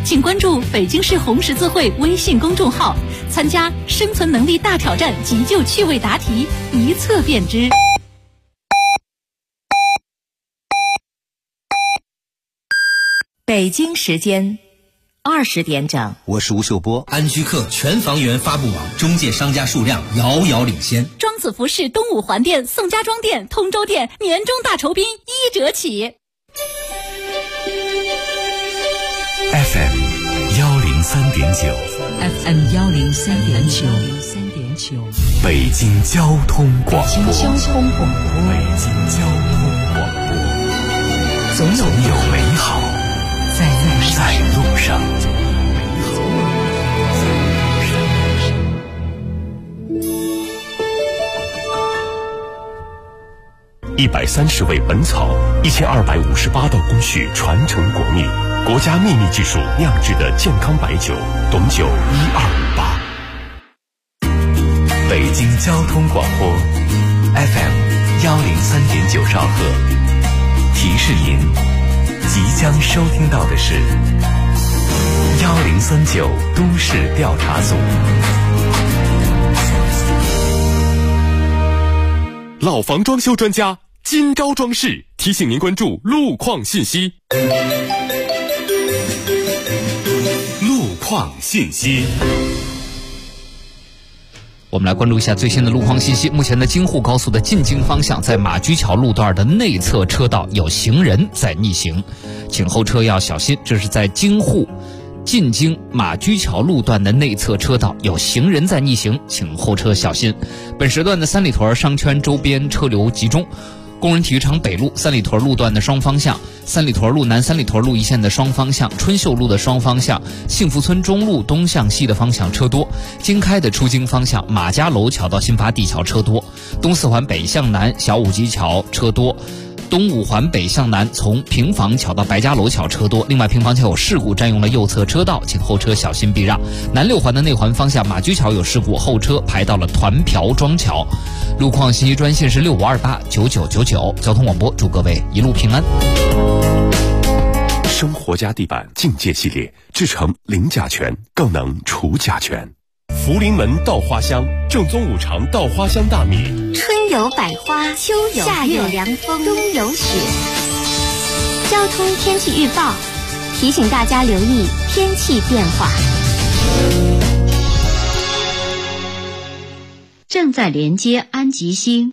请关注北京市红十字会微信公众号，参加生存能力大挑战急救趣味答题，一测便知。 北京时间20点整， 我是吴秀波。 安居客全房源发布网中介商家数量遥遥领先。 庄子服饰东五环店、宋家庄店、通州店年终大酬宾1折起。 FM 103.9 FM 103.9， 北京交通广播。 北京交通广播，总有美好在路上。 130味本草，1258道工序传承国秘，国家秘密技术酿制的健康白酒，董酒1258。北京交通广播 FM 103.9兆赫，提示您即将收听到的是1039都市调查组。老房装修专家金招装饰提醒您关注路况信息。路况信息， 我们来关注一下最新的路况信息。目前的京沪高速的进京方向，在马驹桥路段的内侧车道有行人在逆行，请后车要小心。这是在京沪进京马驹桥路段的内侧车道有行人在逆行，请后车小心。本时段的三里屯商圈周边车流集中，工人体育场北路三里屯路段的双方向，三里屯路南三里屯路一线的双方向，春秀路的双方向，幸福村中路东向西的方向车多，京开的出京方向，马家楼桥到新发地桥车多，东四环北向南小五级桥车多，东五环北向南从平房桥到白家楼桥车多。另外，平房桥有事故，占用了右侧车道，请后车小心避让。南六环的内环方向，马驹桥有事故，后车排到了团朴庄桥。路况信息专线是65289999。交通广播，祝各位一路平安。 生活家地板境界系列，制成零甲醛，更能除甲醛。福临门稻花香，正宗五常稻花香大米。 春有百花，秋有夏有凉风，冬有雪。交通天气预报提醒大家留意天气变化。 正在连接安吉星。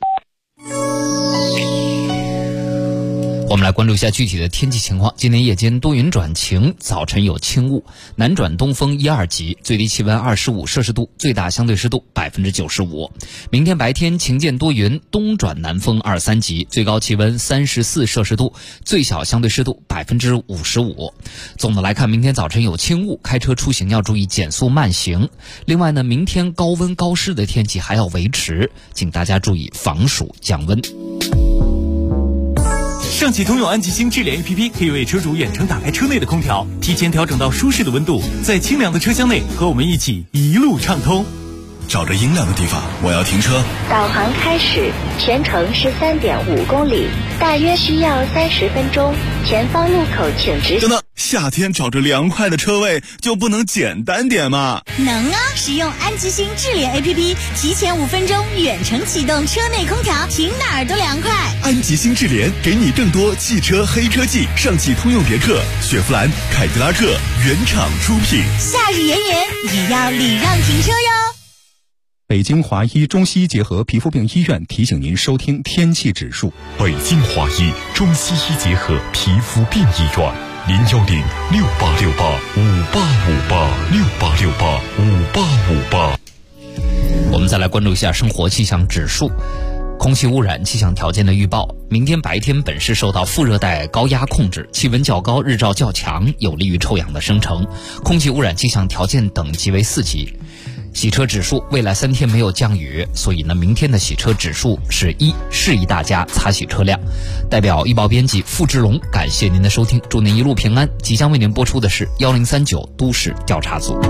我们来关注一下具体的天气情况。今天夜间多云转晴，早晨有轻雾，南转东风1、2级，最低气温25摄氏度，最大相对湿度95%。明天白天晴间多云，东转南风2、3级，最高气温34摄氏度，最小相对湿度55%。总的来看，明天早晨有轻雾，开车出行要注意减速慢行。另外呢，明天高温高湿的天气还要维持，请大家注意防暑降温。 上汽通用安吉星智联 APP 可以为车主远程打开车内的空调，提前调整到舒适的温度，在清凉的车厢内和我们一起一路畅通。 找着阴凉的地方，我要停车。 导航开始，全程是3.5公里，大约需要30分钟。前方路口请直行。 等等，夏天找着凉快的车位就不能简单点吗？ 能啊！使用安吉星智联 APP， 提前5分钟远程启动车内空调，停哪儿都凉快。 安吉星智联给你更多汽车黑科技，上汽通用别克、雪佛兰、凯迪拉克原厂出品。 夏日炎炎，也要礼让停车哟。 北京华医中西医结合皮肤病医院提醒您收听天气指数。 北京华医中西医结合皮肤病医院，0106868585858，68685858。 我们再来关注一下生活气象指数。空气污染气象条件的预报，明天白天本市受到副热带高压控制，气温较高，日照较强，有利于臭氧的生成，空气污染气象条件等级为4级。洗车指数，未来3天没有降雨，所以呢，明天的洗车指数是1，示意大家擦洗车辆。代表预报编辑付志龙，感谢您的收听，祝您一路平安。即将为您播出的是1039都市调查组。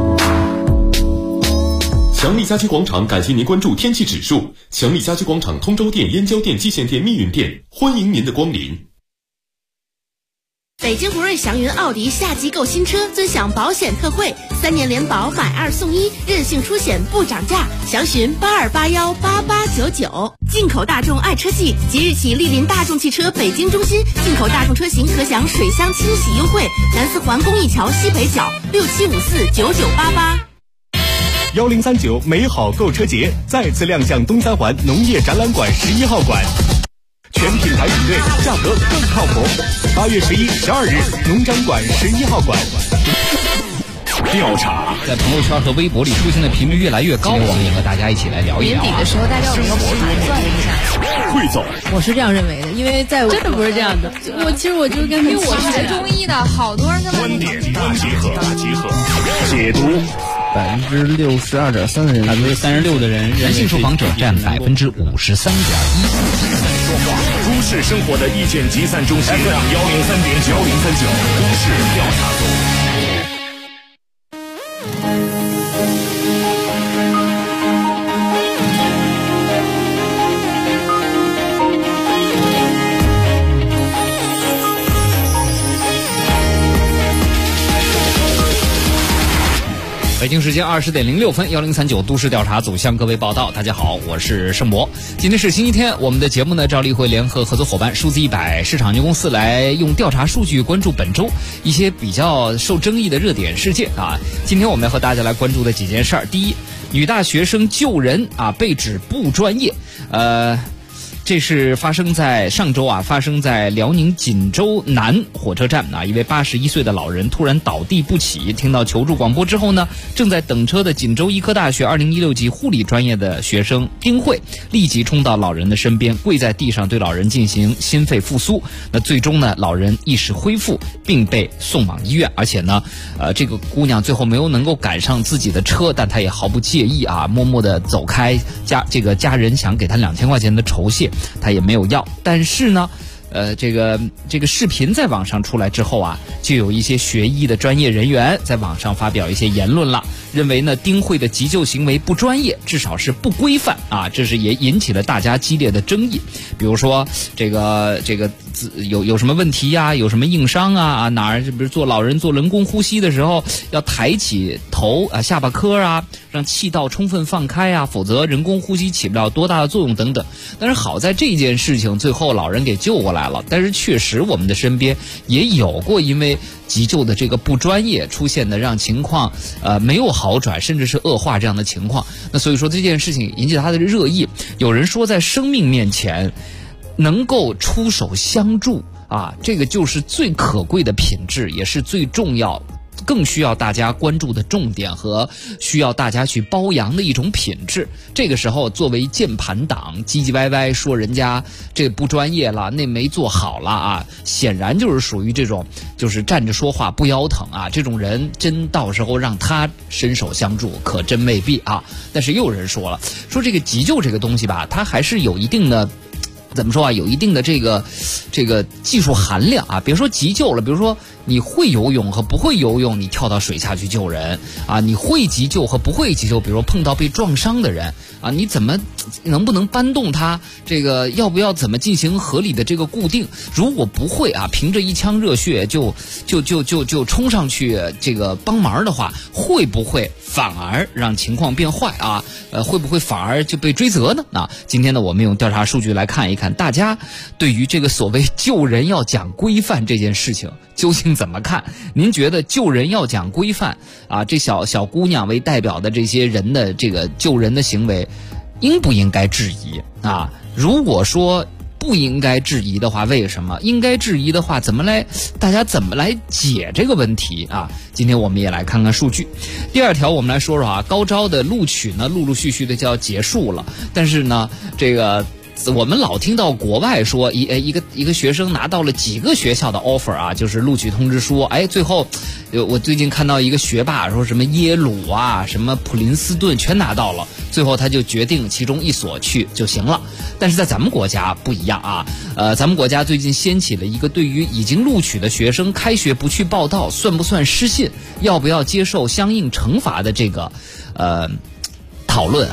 强力家居广场感谢您关注天气指数。强力家居广场通州店、燕郊店、蓟县店、密云店，欢迎您的光临。 北京福瑞祥云奥迪夏季购新车尊享保险特惠，3年联保买2送1，任性出险不涨价，详询82818899。进口大众爱车季，即日起莅临大众汽车北京中心，进口大众车型可享水箱清洗优惠，南四环公益桥西北角67549988。 1039美好购车节再次亮相东三环农业展览馆11号馆，全品牌比对，价格更靠谱。8月11、12日，农展馆11号馆。 调查在朋友圈和微博里出现的频率越来越高，我们也和大家一起来聊一聊。 年底的时候，大家有没有盘算一下？ 汇总， 我是这样认为的，因为在我真的不是这样的。其实我就跟因为我是学中医的，好多人跟观点大集合，解读。 62.3%的人 ，36%的人，男性受访者占53.1%。 都市生活的意见集散中心，103.9，1039都市调查组。 北京时间20点06分，1039都市调查组向各位报道。大家好，我是盛博。今天是星期天，我们的节目呢，照例会联合合作伙伴数字100市场有限公司来用调查数据关注本周一些比较受争议的热点事件啊。今天我们要和大家来关注的几件事儿，第一，女大学生救人啊，被指不专业，这是发生在上周啊，发生在辽宁锦州南火车站啊，一位81岁的老人突然倒地不起，听到求助广播之后呢，正在等车的锦州医科大学2016级护理专业的学生丁慧立即冲到老人的身边，跪在地上对老人进行心肺复苏。那最终呢，老人意识恢复，并被送往医院。而且呢，这个姑娘最后没有能够赶上自己的车，但她也毫不介意啊，默默地走开。家人想给她2000块钱的酬谢，他也没有要。但是呢，这个视频在网上出来之后啊，就有一些学医的专业人员在网上发表一些言论了，认为呢丁慧的急救行为不专业，至少是不规范啊，这是也引起了大家激烈的争议。比如说这个有什么问题呀、有什么硬伤啊，哪儿比如老人做人工呼吸的时候要抬起头啊、下巴颏啊，让气道充分放开啊，否则人工呼吸起不了多大的作用等等。但是好在这件事情最后老人给救过来了，但是确实我们的身边也有过因为急救的这个不专业出现的让情况没有好转甚至是恶化这样的情况。那所以说这件事情引起他的热议，有人说在生命面前能够出手相助啊，这个就是最可贵的品质，也是最重要更需要大家关注的重点和需要大家去褒扬的一种品质。这个时候作为键盘党唧唧歪歪说人家这不专业了，那没做好了啊，显然就是属于这种就是站着说话不腰疼啊，这种人真到时候让他伸手相助可真未必啊。但是又有人说了，说这个急救这个东西吧，它还是有一定的怎么说啊？有一定的这个技术含量啊。别说急救了，比如说你会游泳和不会游泳，你跳到水下去救人啊；你会急救和不会急救，比如说碰到被撞伤的人啊，你怎么能不能搬动他？这个要不要怎么进行合理的这个固定？如果不会啊，凭着一腔热血就冲上去这个帮忙的话，会不会反而让情况变坏啊？会不会反而就被追责呢？啊，今天呢，我们用调查数据来看一看，大家对于这个所谓救人要讲规范这件事情究竟怎么看？您觉得救人要讲规范啊？这小姑娘为代表的这些人的这个救人的行为，应不应该质疑啊？如果说不应该质疑的话，为什么？应该质疑的话，大家怎么来解这个问题啊？今天我们也来看看数据。第二条，我们来说说啊，高招的录取呢，陆陆续续的就要结束了，但是呢，这个我们老听到国外说一个学生拿到了几个学校的 offer 啊，就是录取通知书。哎，最后我最近看到一个学霸说什么耶鲁啊，什么普林斯顿全拿到了，最后他就决定其中一所去就行了。但是在咱们国家不一样啊，咱们国家最近掀起了一个对于已经录取的学生开学不去报到算不算失信，要不要接受相应惩罚的这个讨论啊。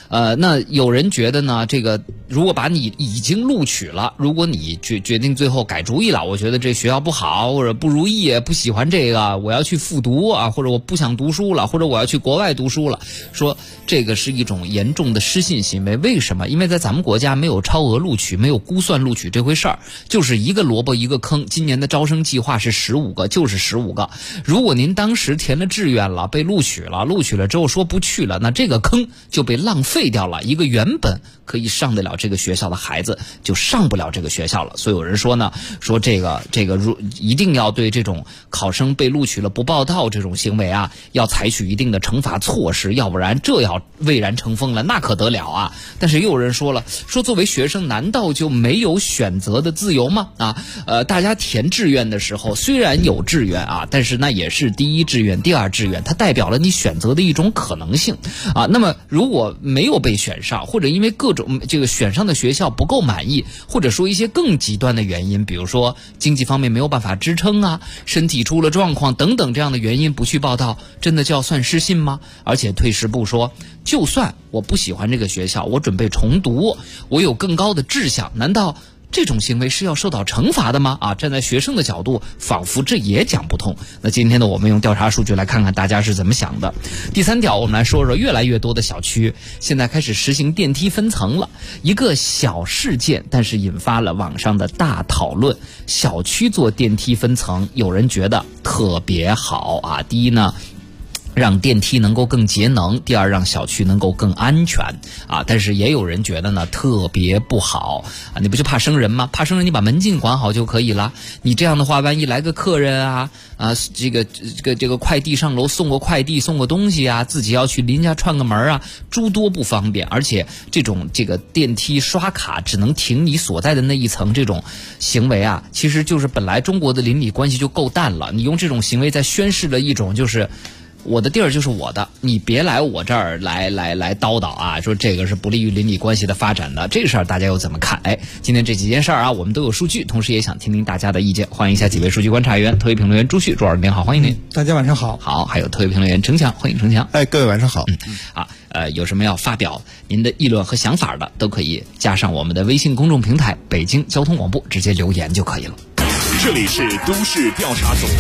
那有人觉得呢，这个如果把你已经录取了，如果你决定最后改主意了，我觉得这学校不好，或者不如意，不喜欢这个，我要去复读啊，或者我不想读书了，或者我要去国外读书了，说这个是一种严重的失信行为。为什么？因为在咱们国家没有超额录取，没有估算录取这回事儿，就是一个萝卜一个坑。今年的招生计划是15个，就是15个。如果您当时填了志愿了，被录取了之后说不去了，那这个坑就被浪费掉了。一个原本可以上得了这个学校的孩子就上不了这个学校了。所以有人说呢，说这个一定要对这种考生被录取了不报到这种行为啊，要采取一定的惩罚措施，要不然这要蔚然成风了，那可得了啊！但是又有人说了，说作为学生难道就没有选择的自由吗？大家填志愿的时候虽然有志愿啊，但是那也是第一志愿、第二志愿，它代表了你选择的一种可能性啊。那么如果没有被选上，或者因为各种这个选上的学校不够满意，或者说一些更极端的原因，比如说经济方面没有办法支撑啊，身体出了状况等等这样的原因不去报到，真的就要算失信吗？而且退一步说，就算我不喜欢这个学校，我准备重读，我有更高的志向，难道这种行为是要受到惩罚的吗？站在学生的角度，仿佛这也讲不通。那今天呢，我们用调查数据来看看大家是怎么想的。第3条，我们来说说越来越多的小区现在开始实行电梯分层了。一个小事件，但是引发了网上的大讨论。小区做电梯分层，有人觉得特别好啊。第一呢，让电梯能够更节能，第二让小区能够更安全啊。但是也有人觉得呢特别不好啊，你不就怕生人吗？怕生人你把门禁管好就可以了。你这样的话，万一来个客人啊，这个快递上楼送个快递送个东西啊，自己要去邻家串个门啊，诸多不方便。而且这个电梯刷卡只能停你所在的那一层，这种行为啊，其实就是本来中国的邻里关系就够淡了，你用这种行为在宣示了一种就是我的地儿就是我的，你别来我这儿来叨叨啊！说这个是不利于邻里关系的发展的，这事儿大家又怎么看？今天这几件事儿啊，我们都有数据，同时也想听听大家的意见。欢迎一下几位数据观察员，特约评论员朱旭，朱老师您好，欢迎您。 大家晚上好。 好，还有特约评论员程强，欢迎程强。 各位晚上好。 有什么要发表您的议论和想法的，都可以加上我们的微信公众平台北京交通广播，直接留言就可以了。 这里是都市调查组。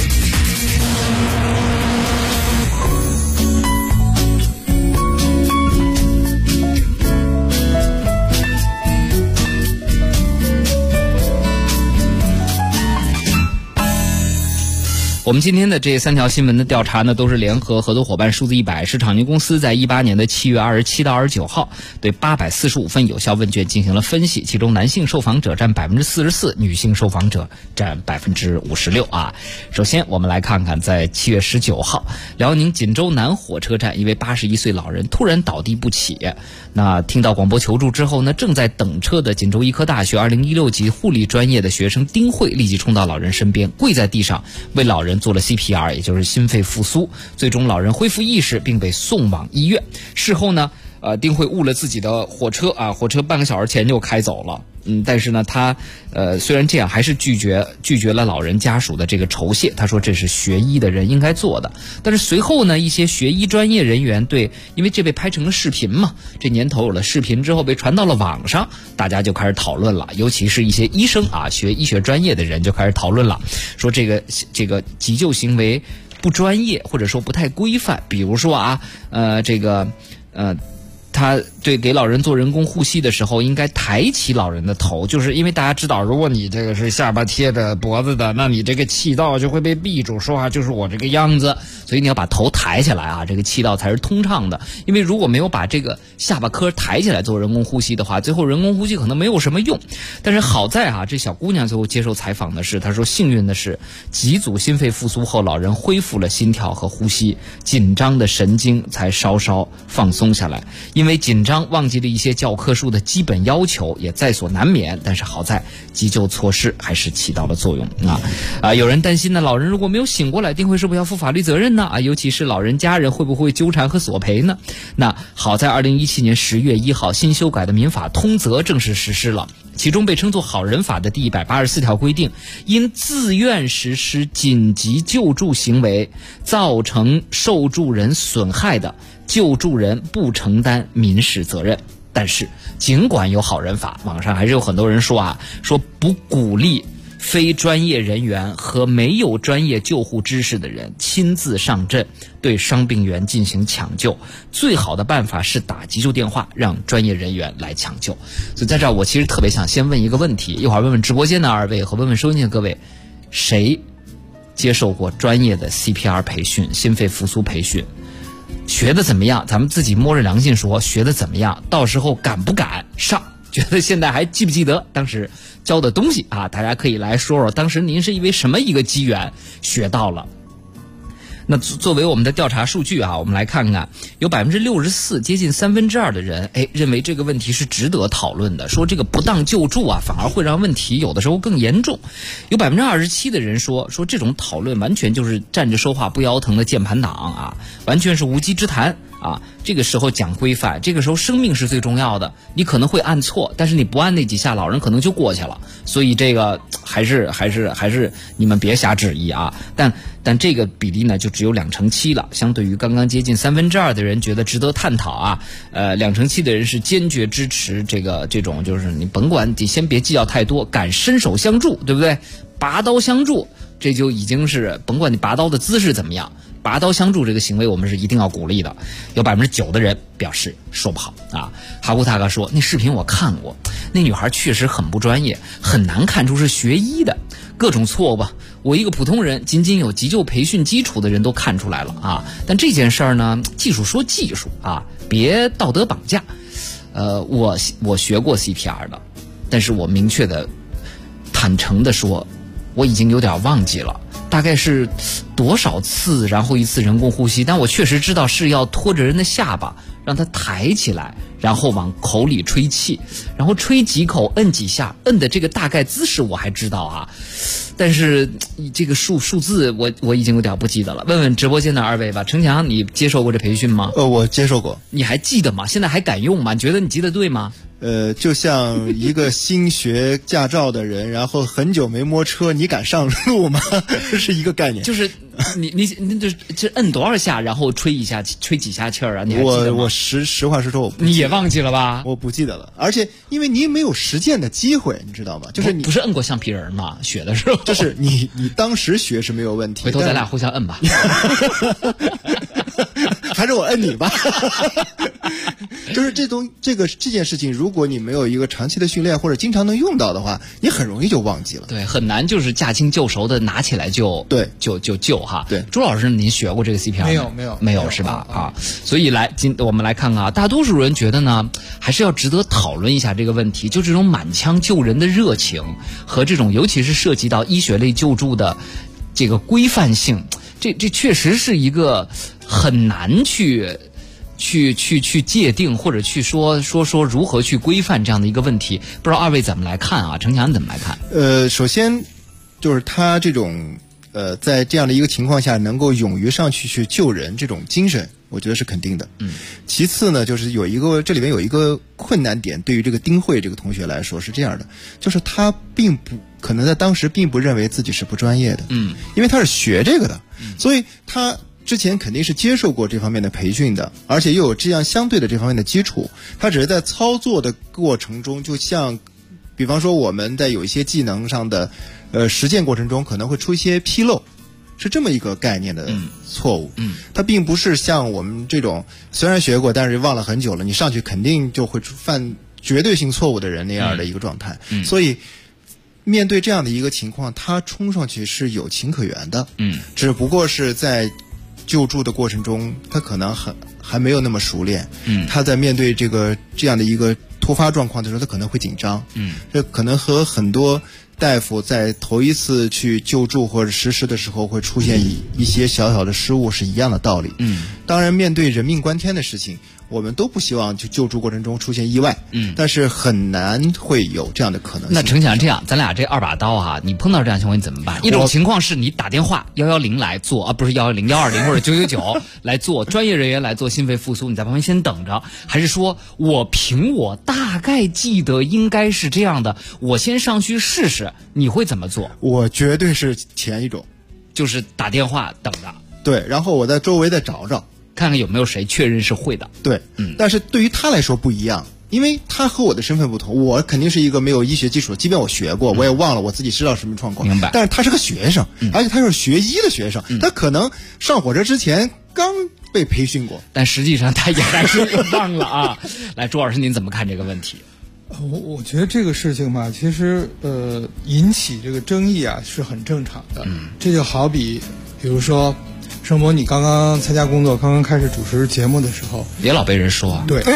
我们今天的这3条新闻的调查呢，都是联合合作伙伴数字100市场营公司在18年的7月27到29号对845份有效问卷进行了分析，其中男性受访者占44%，女性受访者占56%啊。首先我们来看看，在7月19号，辽宁锦州南火车站一位81岁老人突然倒地不起，那听到广播求助之后呢，正在等车的锦州医科大学2016级护理专业的学生丁慧立即冲到老人身边，跪在地上为老人做了 CPR， 也就是心肺复苏，最终老人恢复意识并被送往医院。事后呢，丁慧误了自己的火车啊，火车半个小时前就开走了。但是呢，他虽然这样，还是拒绝了老人家属的这个酬谢。他说这是学医的人应该做的。但是随后呢，一些学医专业人员因为这被拍成了视频嘛，这年头有了视频之后被传到了网上，大家就开始讨论了，尤其是一些医生啊，学医学专业的人就开始讨论了，说这个急救行为不专业，或者说不太规范。比如说他给老人做人工呼吸的时候应该抬起老人的头，就是因为大家知道，如果你这个是下巴贴着脖子的，那你这个气道就会被闭住，说话就是我这个样子，所以你要把头抬起来啊，这个气道才是通畅的。因为如果没有把这个下巴颏抬起来做人工呼吸的话，最后人工呼吸可能没有什么用。但是好在这小姑娘最后接受采访的是，她说幸运的是几组心肺复苏后，老人恢复了心跳和呼吸，紧张的神经才稍稍放松下来。因为紧张忘记了一些教科书的基本要求，也在所难免，但是好在急救措施还是起到了作用有人担心呢，老人如果没有醒过来，丁慧是不是要负法律责任呢？尤其是老人家人会不会纠缠和索赔呢？那好在2017年10月1号新修改的民法通则正式实施了， 其中被称作好人法的第184条规定，因自愿实施紧急救助行为造成受助人损害的，救助人不承担民事责任。但是尽管有好人法，网上还是有很多人说不鼓励非专业人员和没有专业救护知识的人亲自上阵对伤病员进行抢救，最好的办法是打急救电话，让专业人员来抢救。所以在这儿我其实特别想先问一个问题，一会儿问问直播间的二位和问问收音机的各位，谁接受过专业的 CPR 培训、心肺复苏培训？学的怎么样？咱们自己摸着良心说，学的怎么样？到时候敢不敢上？觉得现在还记不记得当时教的东西啊？大家可以来说说，当时您是因为什么一个机缘学到了？那作为我们的调查数据啊，我们来看看，有64%，接近2/3的人，认为这个问题是值得讨论的，说这个不当救助啊，反而会让问题有的时候更严重。有27%的人说这种讨论完全就是站着说话不腰疼的键盘党啊，完全是无稽之谈啊。这个时候讲规范，这个时候生命是最重要的，你可能会按错，但是你不按那几下，老人可能就过去了。所以这个还是你们别瞎质疑啊。但这个比例呢就只有7%了，相对于刚刚接近2/3的人觉得值得探讨啊，7%的人是坚决支持这种就是你甭管你先别计较太多，敢伸手相助，对不对？拔刀相助，这就已经是甭管你拔刀的姿势怎么样，拔刀相助这个行为我们是一定要鼓励的。有9%的人表示说不好啊。哈古塔哥说那视频我看过，那女孩确实很不专业，很难看出是学医的，各种错误吧，我一个普通人仅有急救培训基础的人都看出来了啊。但这件事儿呢，技术说技术啊，别道德绑架。我学过 CPR 的，但是我明确的坦诚的说，我已经有点忘记了大概是多少次，然后一次人工呼吸，但我确实知道是要拖着人的下巴让他抬起来，然后往口里吹气，然后吹几口，摁几下，摁的这个大概姿势我还知道啊，但是这个数字我已经有点不记得了。问问直播间的二位吧。程强，你接受过这培训吗？ 我接受过。 你还记得吗？现在还敢用吗？你觉得你记得对吗？ 就像一个新学驾照的人，然后很久没摸车，你敢上路吗？这是一个概念。 就是你这摁多少下，然后吹几下气儿啊？你还记得吗？ 我实话实说，我不记得。 你也忘记了吧？ 我不记得了，而且因为你没有实践的机会，你知道吗？就是你不是摁过橡皮人吗？学的时候， 就是你当时学是没有问题。 回头咱俩互相摁吧。 还是我摁你吧。就是这件事情，如果你没有一个长期的训练或者经常能用到的话，你很容易就忘记了。 对，很难就是驾轻就熟的拿起来就救哈。 对， 朱老师，您学过这个 CPR 吗？没有是吧？啊，所以我们来看看啊，大多数人觉得呢，还是要值得讨论一下这个问题，就这种满腔救人的热情和这种尤其是涉及到医学类救助的这个规范性，这确实是一个很难去界定或者去说如何去规范这样的一个问题。不知道二位怎么来看啊？程强怎么来看？ 首先就是他这种在这样的一个情况下能够勇于上去救人这种精神，我觉得是肯定的。其次呢，就是这里面有一个困难点，对于这个丁慧这个同学来说是这样的，就是他并不可能在当时并不认为自己是不专业的，因为他是学这个的，所以他之前肯定是接受过这方面的培训的，而且又有这样相对的这方面的基础，他只是在操作的过程中，就像比方说我们在有一些技能上的实践过程中可能会出一些纰漏，是这么一个概念的错误。它并不是像我们这种虽然学过但是忘了很久了，你上去肯定就会犯绝对性错误的人那样的一个状态。所以面对这样的一个情况，他冲上去是有情可原的。只不过是在救助的过程中，他可能还没有那么熟练。他在面对这样的一个突发状况的时候，他可能会紧张。这可能和很多大夫在头一次去救助或者实施的时候会出现一些小小的失误是一样的道理。当然面对人命关天的事情，我们都不希望就救助过程中出现意外，但是很难会有这样的可能性。 那程强，这样咱俩这2把刀啊，你碰到这样情况你怎么办？一种情况是你打电话110来做，不是110、120或者999来做，专业人员来做心肺复苏，你在旁边先等着，还是说我凭我大概记得应该是这样的，我先上去试试？你会怎么做？ 我绝对是前一种， 就是打电话等着。 对，然后我在周围再找找。 看看有没有谁确认是会的。 对，但是对于他来说不一样，因为他和我的身份不同，我肯定是一个没有医学基础，即便我学过，我也忘了我自己知道什么状况。 明白。 但是他是个学生，而且他是学医的学生，他可能上火车之前刚被培训过， 但实际上他也还是忘了啊。来，朱老师您怎么看这个问题？ 我觉得这个事情嘛，其实引起这个争议啊是很正常的。这就好比如说盛博，你刚刚参加工作，刚刚开始主持节目的时候， 别老被人说啊。 对，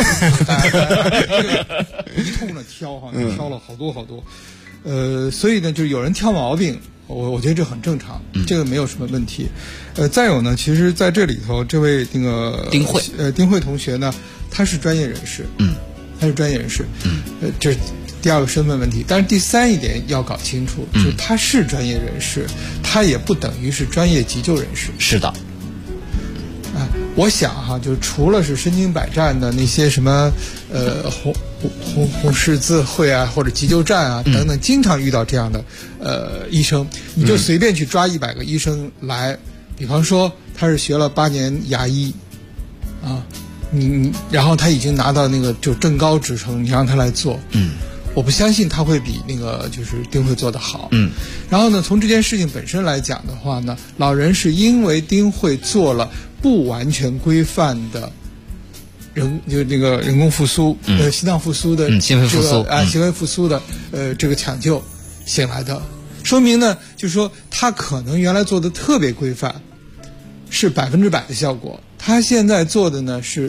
一通的挑哈，挑了好多好多。所以呢，就有人挑毛病，我觉得这很正常，这个没有什么问题。再有呢，其实在这里头，这位那个丁慧同学呢，他是专业人士，他是专业人士，这是第2个身份问题。但是第3一点要搞清楚，就是他是专业人士，他也不等于是专业急救人士。 是的。 我想哈，就除了是身经百战的那些什么红十字会啊，或者急救站啊等等，经常遇到这样的医生，你就随便去抓100个医生来，比方说他是学了8年牙医啊，然后他已经拿到那个就正高职称，你让他来做，我不相信他会比那个就是丁慧做得好。然后呢，从这件事情本身来讲的话呢，老人是因为丁慧做了不完全规范的就那个人工复苏，心脏复苏的心肺复苏心肺复苏的这个抢救醒来的，说明呢，就是说他可能原来做的特别规范，是100%的效果，他现在做的呢是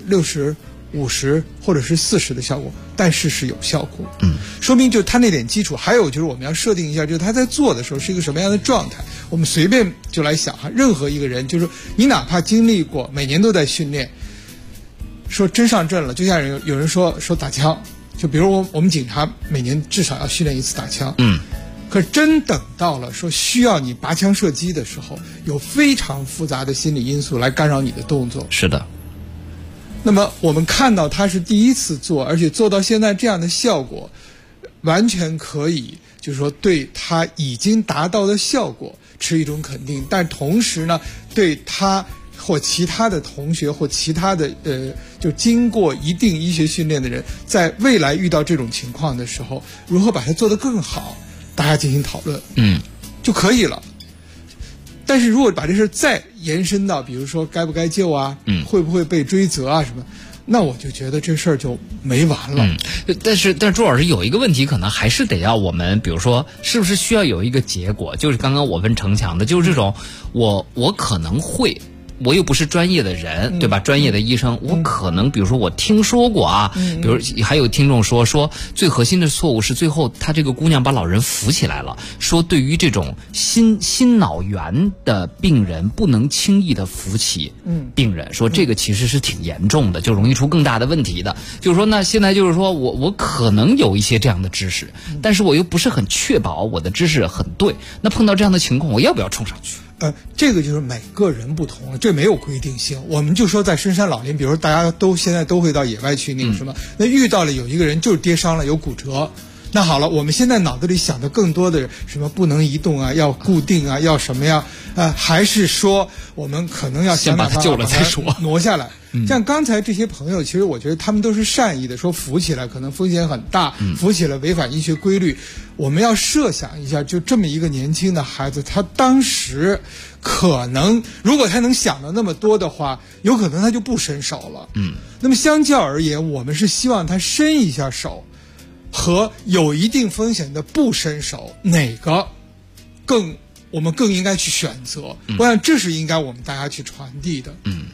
60%、50%或者是40%的效果，但是是有效果。说明就是他那点基础。还有就是我们要设定一下，就是他在做的时候是一个什么样的状态。我们随便就来想哈，任何一个人，就是你哪怕经历过每年都在训练，说真上阵了，就像有人说打枪，就比如我们警察每年至少要训练1次打枪。可真等到了说需要你拔枪射击的时候，有非常复杂的心理因素来干扰你的动作。 是的。 那么我们看到他是第1次做，而且做到现在这样的效果，完全可以就是说对他已经达到的效果持一种肯定，但同时呢，对他或其他的同学或其他的就经过一定医学训练的人，在未来遇到这种情况的时候，如何把它做得更好，大家进行讨论，就可以了。但是如果把这事再延伸到比如说该不该救啊，会不会被追责啊什么，那我就觉得这事儿就没完了。 但是朱老师有一个问题，可能还是得要我们，比如说是不是需要有一个结果，就是刚刚我问程强的，就是这种我可能会，我又不是专业的人，对吧？专业的医生，我可能比如说我听说过啊，比如还有听众说最核心的错误是最后他这个姑娘把老人扶起来了，说对于这种心脑炎的病人不能轻易的扶起病人，说这个其实是挺严重的，就容易出更大的问题的。就是说那现在就是说我可能有一些这样的知识，但是我又不是很确保我的知识很对，那碰到这样的情况我要不要冲上去？ 这个就是每个人不同了，这没有规定性。我们就说在深山老林，比如说大家现在都会到野外去那个什么，那遇到了有一个人就是跌伤了，有骨折，那好了，我们现在脑子里想的更多的什么不能移动啊，要固定啊，要什么呀？还是说我们可能要先把他救了再说， 挪下来。像刚才这些朋友，其实我觉得他们都是善意的，说扶起来可能风险很大，扶起来违反医学规律。我们要设想一下，就这么一个年轻的孩子，他当时可能如果他能想到那么多的话，有可能他就不伸手了。那么相较而言，我们是希望他伸一下手，和有一定风险的不伸手，哪个我们更应该去选择？我想这是应该我们大家去传递的。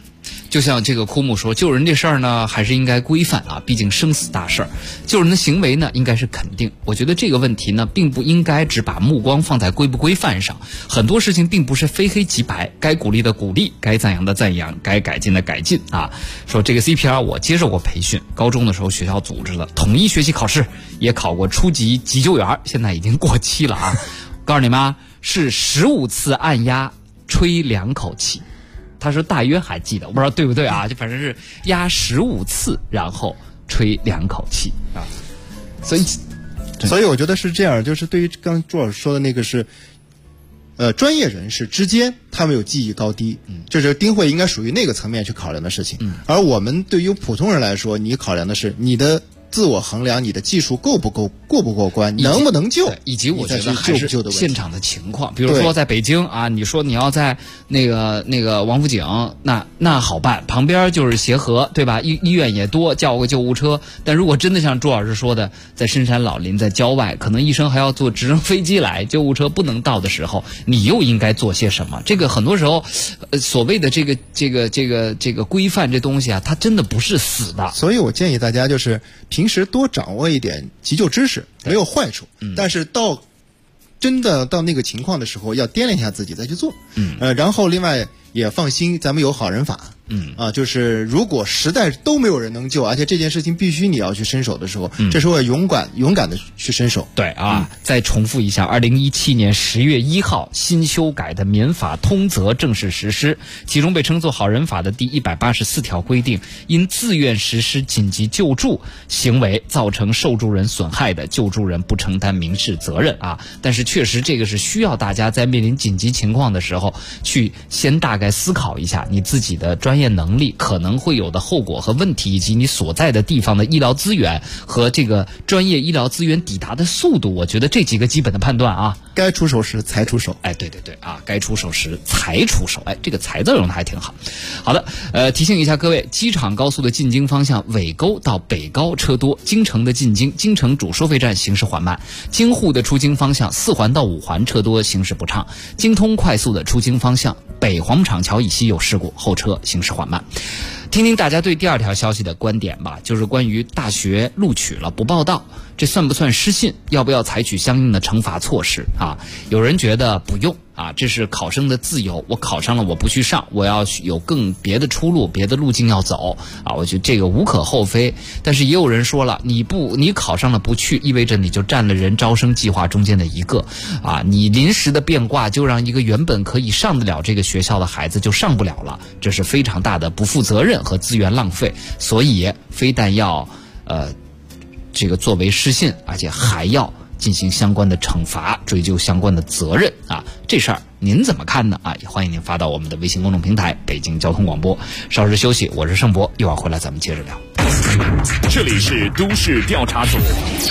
就像这个枯木说，救人这事儿呢，还是应该规范啊，毕竟生死大事儿。救人的行为呢，应该是肯定。我觉得这个问题呢，并不应该只把目光放在规不规范上。很多事情并不是非黑即白，该鼓励的鼓励，该赞扬的赞扬，该改进的改进啊。说这个 CPR 我接受过培训，高中的时候学校组织了统一学习考试，也考过初级急救员，现在已经过期了啊。告诉你们啊，是15次按压吹2口气。他说大约还记得，我不知道对不对啊，就反正是压15次，然后吹2口气啊。所以我觉得是这样，就是对于刚刚朱老师说的那个是，专业人士之间他们有技艺高低，就是丁慧应该属于那个层面去考量的事情，而我们对于普通人来说，你考量的是你的自我衡量，你的技术过不过关，能不能救，以及我觉得还是现场的情况。比如说在北京啊，你说你要在那个王府井，那好办，旁边就是协和，对吧？医院也多，叫个救护车。但如果真的像朱老师说的，在深山老林，在郊外，可能医生还要坐直升飞机来，救护车不能到的时候，你又应该做些什么？这个很多时候，所谓的这个规范这东西啊，它真的不是死的。所以我建议大家就是平时多掌握一点急救知识，没有坏处。但是真的到那个情况的时候，要掂量一下自己再去做。然后另外也放心，咱们有好人法。就是如果实在都没有人能救，而且这件事情必须你要去伸手的时候，这时候要勇敢的去伸手。对啊，再重复一下，2017年10月1号新修改的民法通则正式实施，其中被称作好人法的第184条规定，因自愿实施紧急救助行为造成受助人损害的，救助人不承担民事责任啊。但是确实这个是需要大家在面临紧急情况的时候，去先大概思考一下你自己的专业能力可能会有的后果和问题，以及你所在的地方的医疗资源和这个专业医疗资源抵达的速度。我觉得这几个基本的判断啊，该出手时才出手。对啊，该出手时才出手。这个才字用的还挺好。好的，提醒一下各位，机场高速的进京方向尾沟到北高车多，京城的进京京城主收费站行驶缓慢，京沪的出京方向4环到5环车多，行驶不畅，京通快速的出京方向北黄场桥以西有事故，后车行驶缓慢。听听大家对第2条消息的观点吧，就是关于大学录取了不报到，这算不算失信？要不要采取相应的惩罚措施啊？有人觉得不用啊，这是考生的自由，我考上了我不去上，我要有别的出路，别的路径要走啊，我觉得这个无可厚非。但是也有人说了，你考上了不去，意味着你就占了人招生计划中间的一个啊，你临时的变卦就让一个原本可以上得了这个学校的孩子就上不了了，这是非常大的不负责任和资源浪费。所以非但要这个作为失信，而且还要进行相关的惩罚，追究相关的责任啊！这事儿您怎么看呢？也欢迎您发到我们的微信公众平台北京交通广播。稍事休息，我是盛博，一会儿回来咱们接着聊。 这里是都市调查组。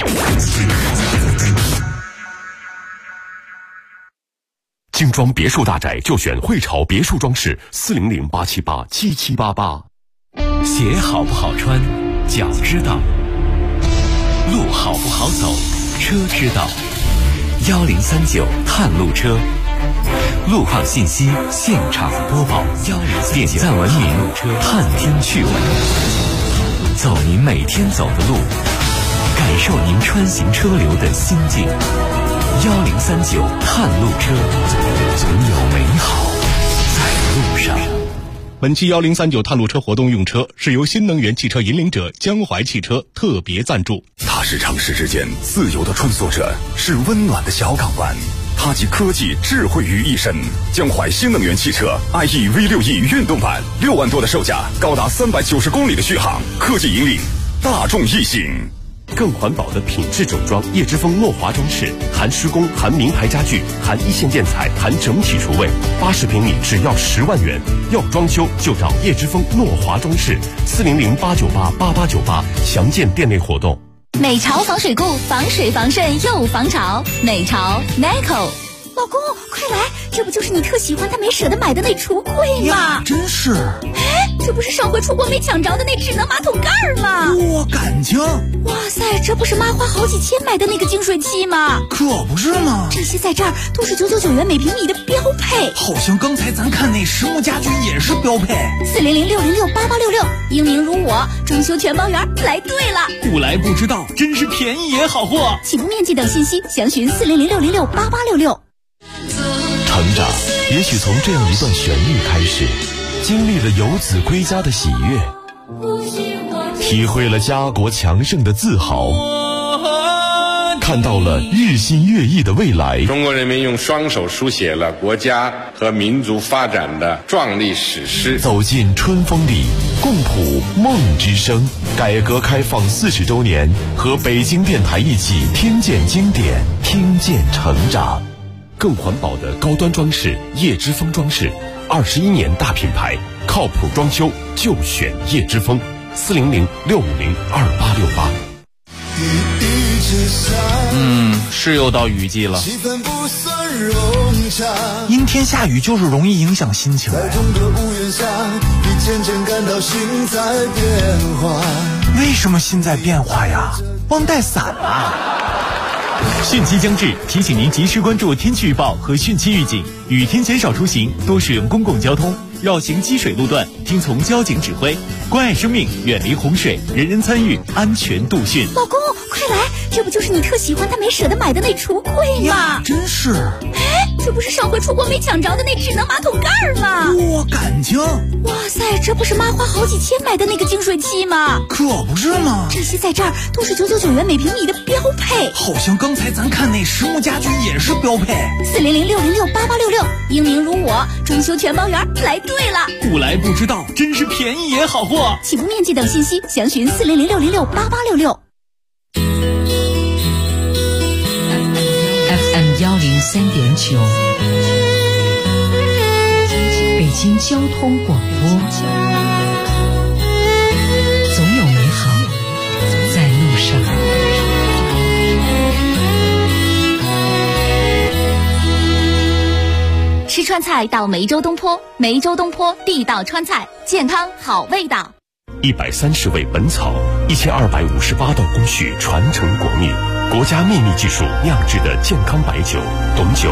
精装别墅大宅就选汇潮别墅装饰，400-878-7788。 鞋好不好穿，脚知道；路好不好走，车知道。1039探路车，路况信息现场播报。点赞文明，探听趣闻，走您每天走的路，感受您穿行车流的心境。1039探路车，总有美好在路上。 本期1039探路车活动用车是由新能源汽车引领者江淮汽车特别赞助。 它是城市之间自由的穿梭者，是温暖的小港湾。它集科技智慧于一身。江淮新能源汽车 IE V6E 运动版，6万多的售价，高达390公里的续航，科技引领大众异性。 更环保的品质整装叶之峰诺华装饰，含施工，含名牌家具，含一线建材，含整体厨卫，80平米只要10万元。要装修就找叶之峰诺华装饰，400-898-8898，详见店内活动。 美潮防水固，防水防渗又防潮。美潮 Nico。老公，快来，这不就是你特喜欢但没舍得买的那橱柜吗？ 真是。 怎这不是上回出国没抢着的那智能马桶盖吗？ 哇，感情！ 哇塞，这不是妈花好几千买的那个净水器吗？ 可不是吗？ 这些在这儿都是999元每平米的标配。 好像刚才咱看那实木家居也是标配。 400-606-8866，英明如我，装修全包圆，来对了。 不来不知道，真是便宜也好货。 起步面积等信息详询400-606-8866。 成长也许从这样一段旋律开始，经历了游子归家的喜悦，体会了家国强盛的自豪，看到了日新月异的未来。 中国人民用双手书写了国家和民族发展的壮丽史诗。 走进春风里，共谱梦之声。改革开放40周年，和北京电台一起听见经典，听见成长。更环保的高端装饰叶之峰装饰，21年大品牌，靠谱装修就选叶之峰。400-650-2868。 是又到雨季了， 阴天下雨就是容易影响心情。为什么心在变化呀？忘带伞了。 汛期将至，提醒您及时关注天气预报和汛期预警，雨天减少出行，多使用公共交通，绕行积水路段，听从交警指挥，关爱生命，远离洪水，人人参与，安全度汛。 老公，快来，这不就是你特喜欢但没舍得买的那橱柜吗？ 真是。 哎，这不是上回出国没抢着的那智能马桶盖吗？ 哇，感情！ 哇塞，这不是妈花好几千买的那个净水器吗？ 可不是吗？ 这些在这儿都是999元每平米的标配。 好像刚才咱看那实木家居也是标配。 400-606-8866，英明如我，装修全包圆，来对了。 不来不知道，真是便宜也好货。 起步面积等信息详询400-606-8866。 FM 103.9，北京交通广播。总有美好在路上。 吃川菜到梅州东坡，梅州东坡地道川菜，健康好味道。 130味本草，1258道工序传承国秘，国家秘密技术酿制的健康白酒，董酒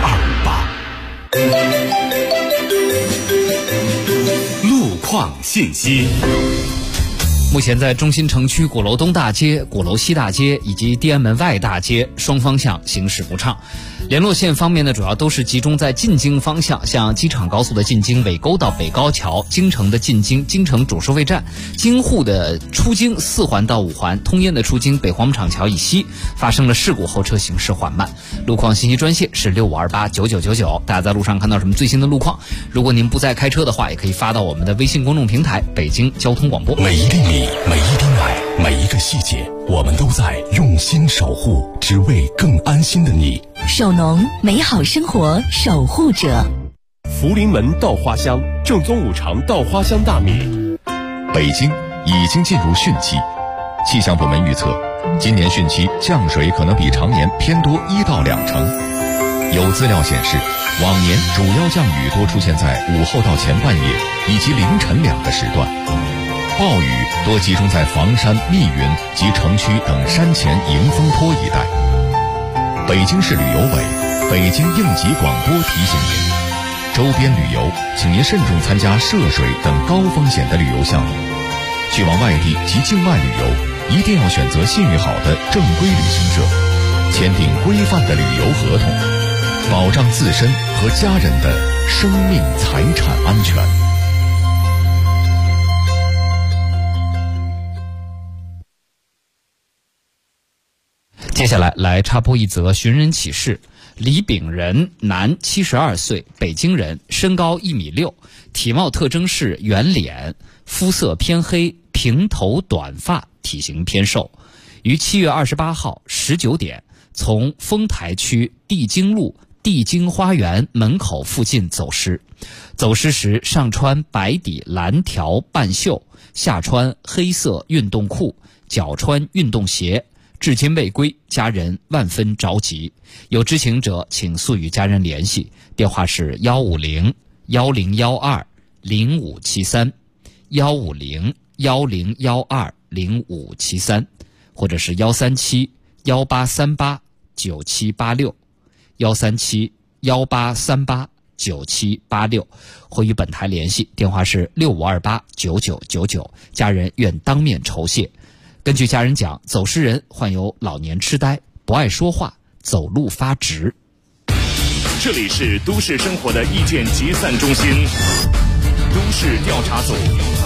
1258。 路况信息。 目前在中心城区鼓楼东大街、鼓楼西大街以及地安门外大街双方向行驶不畅。联络线方面呢，主要都是集中在进京方向，像机场高速的进京尾沟到北高桥，京城的进京京城主收费站，京沪的出京4环到5环，通燕的出京北黄埔厂桥以西发生了事故，后车行驶缓慢。路况信息专线是65289999，大家在路上看到什么最新的路况，如果您不再开车的话，也可以发到我们的微信公众平台北京交通广播。 每一粒米，每一滴奶，每一个细节，我们都在用心守护，只为更安心的你。 首农，美好生活守护者。 福临门稻花香，正宗五常稻花香大米。 北京已经进入汛期，气象部门预测，今年汛期降水可能比常年偏多1到2成。有资料显示，往年主要降雨多出现在午后到前半夜以及凌晨2个时段，暴雨多集中在房山、密云及城区等山前迎风坡一带。北京市旅游委、北京应急广播提醒您，周边旅游请您慎重参加涉水等高风险的旅游项目。去往外地及境外旅游，一定要选择信誉好的正规旅行社，签订规范的旅游合同，保障自身和家人的生命财产安全。 接下来插播一则寻人启事。李炳仁，男，72岁，北京人，身高1.6米，体貌特征是圆脸，肤色偏黑，平头短发，体型偏瘦。于7月28号19点从丰台区帝京路帝京花园门口附近走失。走失时上穿白底蓝条半袖，下穿黑色运动裤，脚穿运动鞋，至今未归，家人万分着急。有知情者请速与家人联系，电话是150-1012-0573 150-1012-0573，或者是137-1838-9786，137-1838-9786，或与本台联系，电话是6528-9999，家人愿当面酬谢。根据家人讲，走失人患有老年痴呆，不爱说话，走路发直。 这里是都市生活的意见集散中心，都市调查组。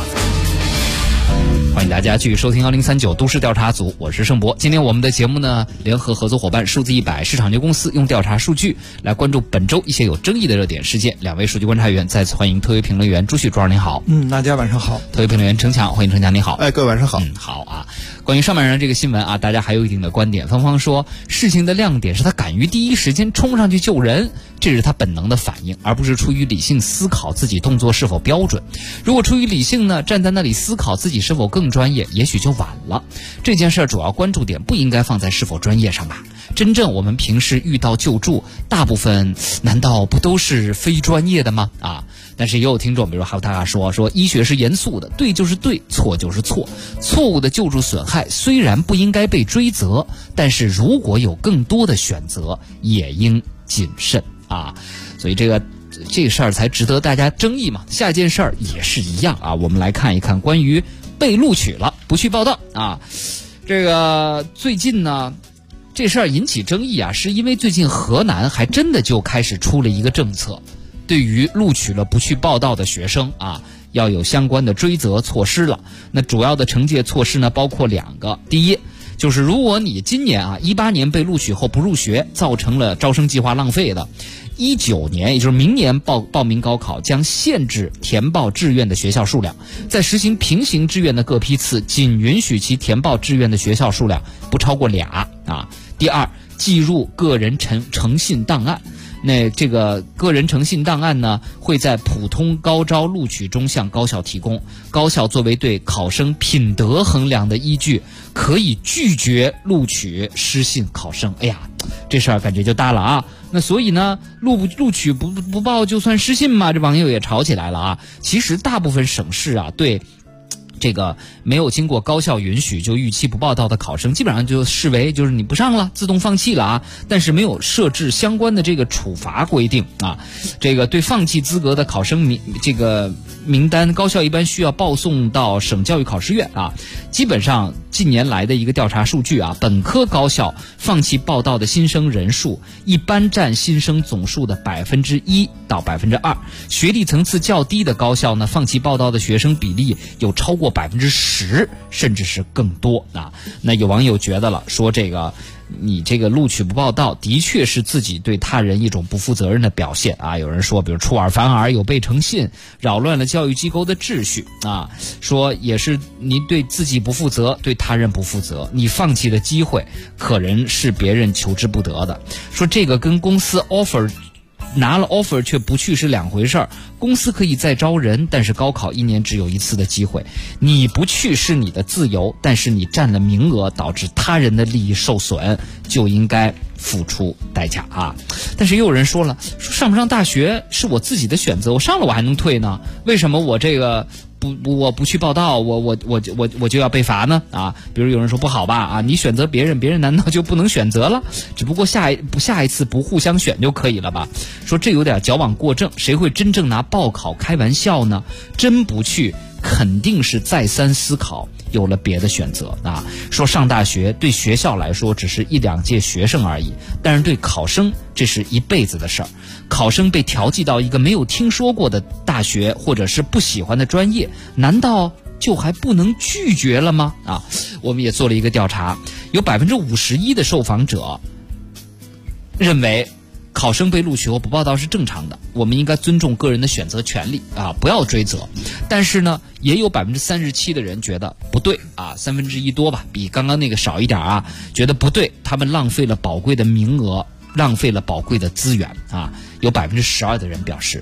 欢迎大家继续收听1039都市调查组，我是盛博。今天我们的节目呢，联合合作伙伴数字100市场牛公司用调查数据来关注本周一些有争议的热点事件。两位数据观察员再次欢迎特约评论员朱旭，朱老师您好。 大家晚上好。 特约评论员程强，欢迎程强，你好。 各位晚上好。 好啊。关于上半人这个新闻啊，大家还有一定的观点。芳芳说，事情的亮点是他敢于第一时间冲上去救人，这是他本能的反应，而不是出于理性思考自己动作是否标准。如果出于理性呢，站在那里思考自己是否更专业，也许就晚了。这件事主要关注点不应该放在是否专业上吧。真正我们平时遇到救助，大部分难道不都是非专业的吗？但是也有听众，比如哈夫塔说医学是严肃的，对就是对，错就是错。错误的救助损害虽然不应该被追责，但是如果有更多的选择，也应谨慎所以这个事儿才值得大家争议嘛。下一件事儿也是一样我们来看一看关于被录取了不去报道这个最近呢，这事儿引起争议是因为最近河南还真的就开始出了一个政策，对于录取了不去报到的学生要有相关的追责措施了。那主要的惩戒措施呢，包括2个。第一，就是如果你今年18年被录取后不入学，造成了招生计划浪费的，19年也就是明年报名高考将限制填报志愿的学校数量，在实行平行志愿的各批次，仅允许其填报志愿的学校数量不超过2第二，记入个人诚信档案。那这个个人诚信档案呢，会在普通高招录取中向高校提供，高校作为对考生品德衡量的依据，可以拒绝录取失信考生。这事儿感觉就大了那所以呢，录取不报就算失信嘛？这网友也吵起来了其实大部分省市对这个没有经过高校允许就逾期不报到的考生，基本上就视为就是你不上了，自动放弃了但是没有设置相关的这个处罚规定这个对放弃资格的考生名单，高校一般需要报送到省教育考试院基本上近年来的一个调查数据本科高校放弃报到的新生人数一般占新生总数的1%到2%，学历层次较低的高校呢，放弃报到的学生比例有超过10%，甚至是更多那有网友觉得了，说你这个录取不报到的确是自己对他人一种不负责任的表现有人说比如出尔反尔，有悖诚信，扰乱了教育机构的秩序说也是你对自己不负责，对他人不负责，你放弃的机会可能是别人求之不得的。说这个跟公司拿了 offer 却不去是两回事儿。公司可以再招人，但是高考1年只有1次的机会，你不去是你的自由，但是你占了名额，导致他人的利益受损，就应该付出代价但是也有人说了，上不上大学是我自己的选择，我上了我还能退呢？为什么我这个我不去报到，我就要被罚呢比如有人说不好吧你选择别人难道就不能选择了？只不过下一次不互相选就可以了吧？说这有点矫枉过正，谁会真正拿报考开玩笑呢？真不去肯定是再三思考，有了别的选择说上大学对学校来说只是1-2届学生而已，但是对考生这是一辈子的事儿。考生被调剂到一个没有听说过的大学，或者是不喜欢的专业，难道就还不能拒绝了吗？我们也做了一个调查，有51%的受访者认为考生被录取后不报到是正常的，我们应该尊重个人的选择权利不要追责。但是呢，也有37%的人觉得不对1/3多吧，比刚刚那个少一点觉得不对，他们浪费了宝贵的名额，浪费了宝贵的资源有12%的人表示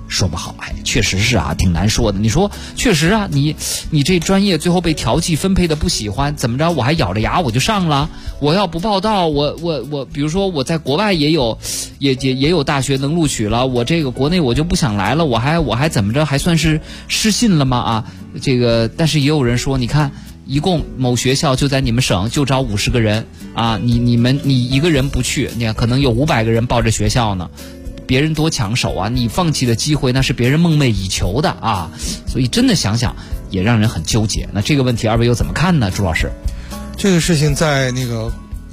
说不好，确实是啊，挺难说的。你说确实啊，你这专业最后被调剂分配的不喜欢，怎么着？我还咬着牙我就上了。我要不报到，我比如说我在国外也有大学能录取了，我这个国内我就不想来了，我还怎么着？还算是失信了吗？啊，这个但是也有人说，你看。一共某学校就在你们省就招50个人啊，你一个人不去，你看可能有500个人报这学校呢，别人多抢手啊！你放弃的机会那是别人梦寐以求的啊，所以真的想想也让人很纠结。那这个问题二位又怎么看呢？朱老师， 这个事情在那个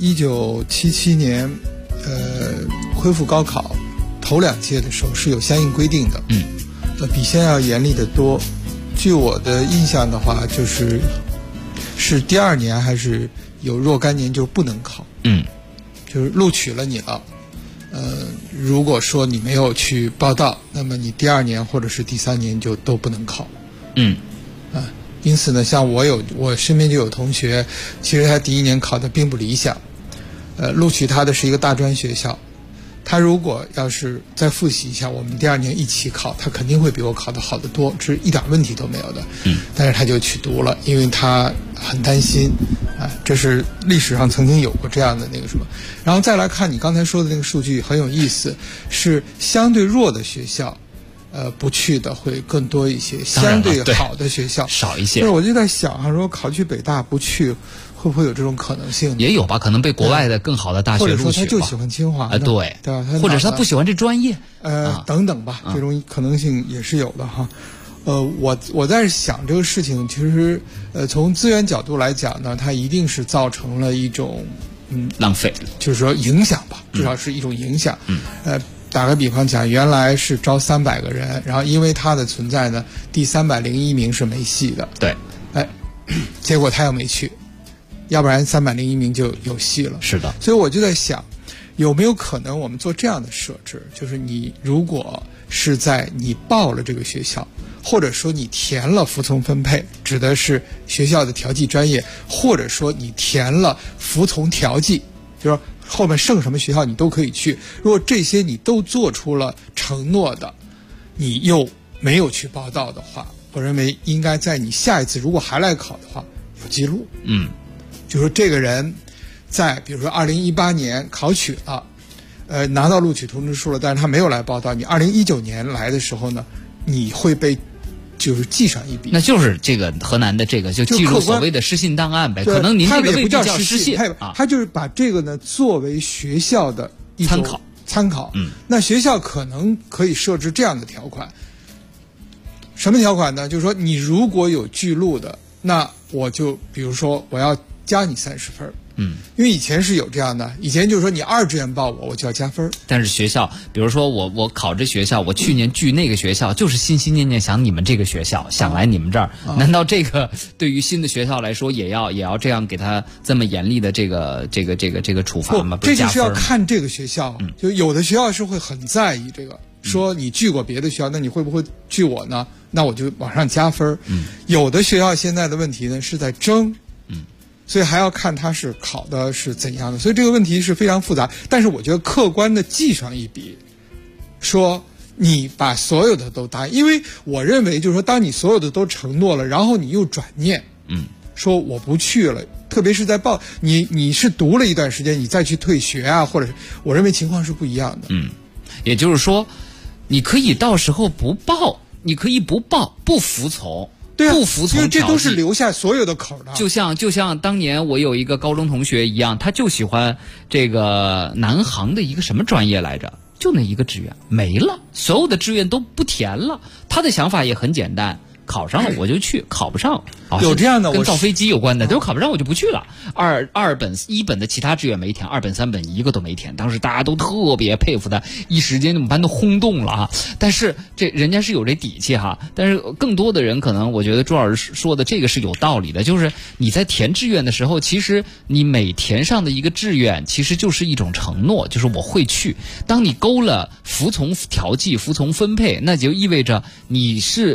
1977年，恢复高考头2届的时候是有相应规定的，比现在要严厉得多。据我的印象的话，是第2年还是有若干年就不能考，就是录取了你了，如果说你没有去报到，那么你第2年或者是第3年就都不能考，因此呢，像我身边就有同学，其实他第1年考的并不理想，录取他的是一个大专学校。他如果要是再复习一下，我们第2年一起考，他肯定会比我考得好得多，这是一点问题都没有的。但是他就去读了，因为他很担心，这是历史上曾经有过这样的那个什么。然后再来看你刚才说的那个数据很有意思，是相对弱的学校，不去的会更多一些，相对好的学校少一些。 就是我就在想说考去北大不去。会不会有这种可能性？ 也有吧，可能被国外的更好的大学录取吧。 或者说他就喜欢清华， 对吧？ 或者是他不喜欢这专业， 等等吧，这种可能性也是有的哈。我在想这个事情，其实从资源角度来讲呢，它一定是造成了一种浪费， 就是说影响吧，至少是一种影响。打个比方讲，原来是招300个人，然后因为它的存在呢，第301名是没戏的。 对， 结果他又没去。要不然301名就有戏了。 是的， 所以我就在想，有没有可能我们做这样的设置，就是你如果是在你报了这个学校，或者说你填了服从分配，指的是学校的调剂专业，或者说你填了服从调剂，就是说后面剩什么学校你都可以去。如果这些你都做出了承诺的，你又没有去报到的话，我认为应该在你下一次如果还来考的话有记录。就说这个人在比如说2018年考取了，拿到录取通知书了，但是他没有来报到，你2019年来的时候呢，你会被就是记上一笔。 那就是这个河南的这个就记录所谓的失信档案呗，可能您这个未必叫失信啊， 他就是把这个呢作为学校的一种参考。那学校可能可以设置这样的条款，什么条款呢？就是说你如果有记录的，那我就比如说我要加你30分，因为以前是有这样的，以前就是说你2志愿报我就要加分。 但是学校，比如说我考这学校，我去年去那个学校，就是心心念念想你们这个学校，想来你们这儿，难道这个对于新的学校来说，也要这样给他这么严厉的这个处罚吗？ 这就是要看这个学校，就有的学校是会很在意这个，说你去过别的学校，那你会不会去我呢？那我就往上加分。有的学校现在的问题呢是在争。所以还要看他是考的是怎样的，所以这个问题是非常复杂。但是我觉得客观的记上一笔，说你把所有的都答应，因为我认为就是说，当你所有的都承诺了，然后你又转念，说我不去了，特别是在你是读了一段时间，你再去退学啊，或者是我认为情况是不一样的。 也就是说，你可以到时候不报，你可以不报，不服从。不服从， 因为这都是留下所有的口的。 就像当年我有一个高中同学一样，他就喜欢这个南航的一个什么专业来着，就那一个志愿没了，所有的志愿都不填了。他的想法也很简单，考上了我就去，考不上有这样的跟造飞机有关的，都考不上我就不去了。一本的其他志愿没填，2本3本一个都没填。当时大家都特别佩服他，一时间我们班都轰动了哈。但是这人家是有这底气哈。但是更多的人可能，我觉得朱老师说的这个是有道理的，就是你在填志愿的时候，其实你每填上的一个志愿，其实就是一种承诺，就是我会去。当你勾了服从调剂、服从分配，那就意味着你是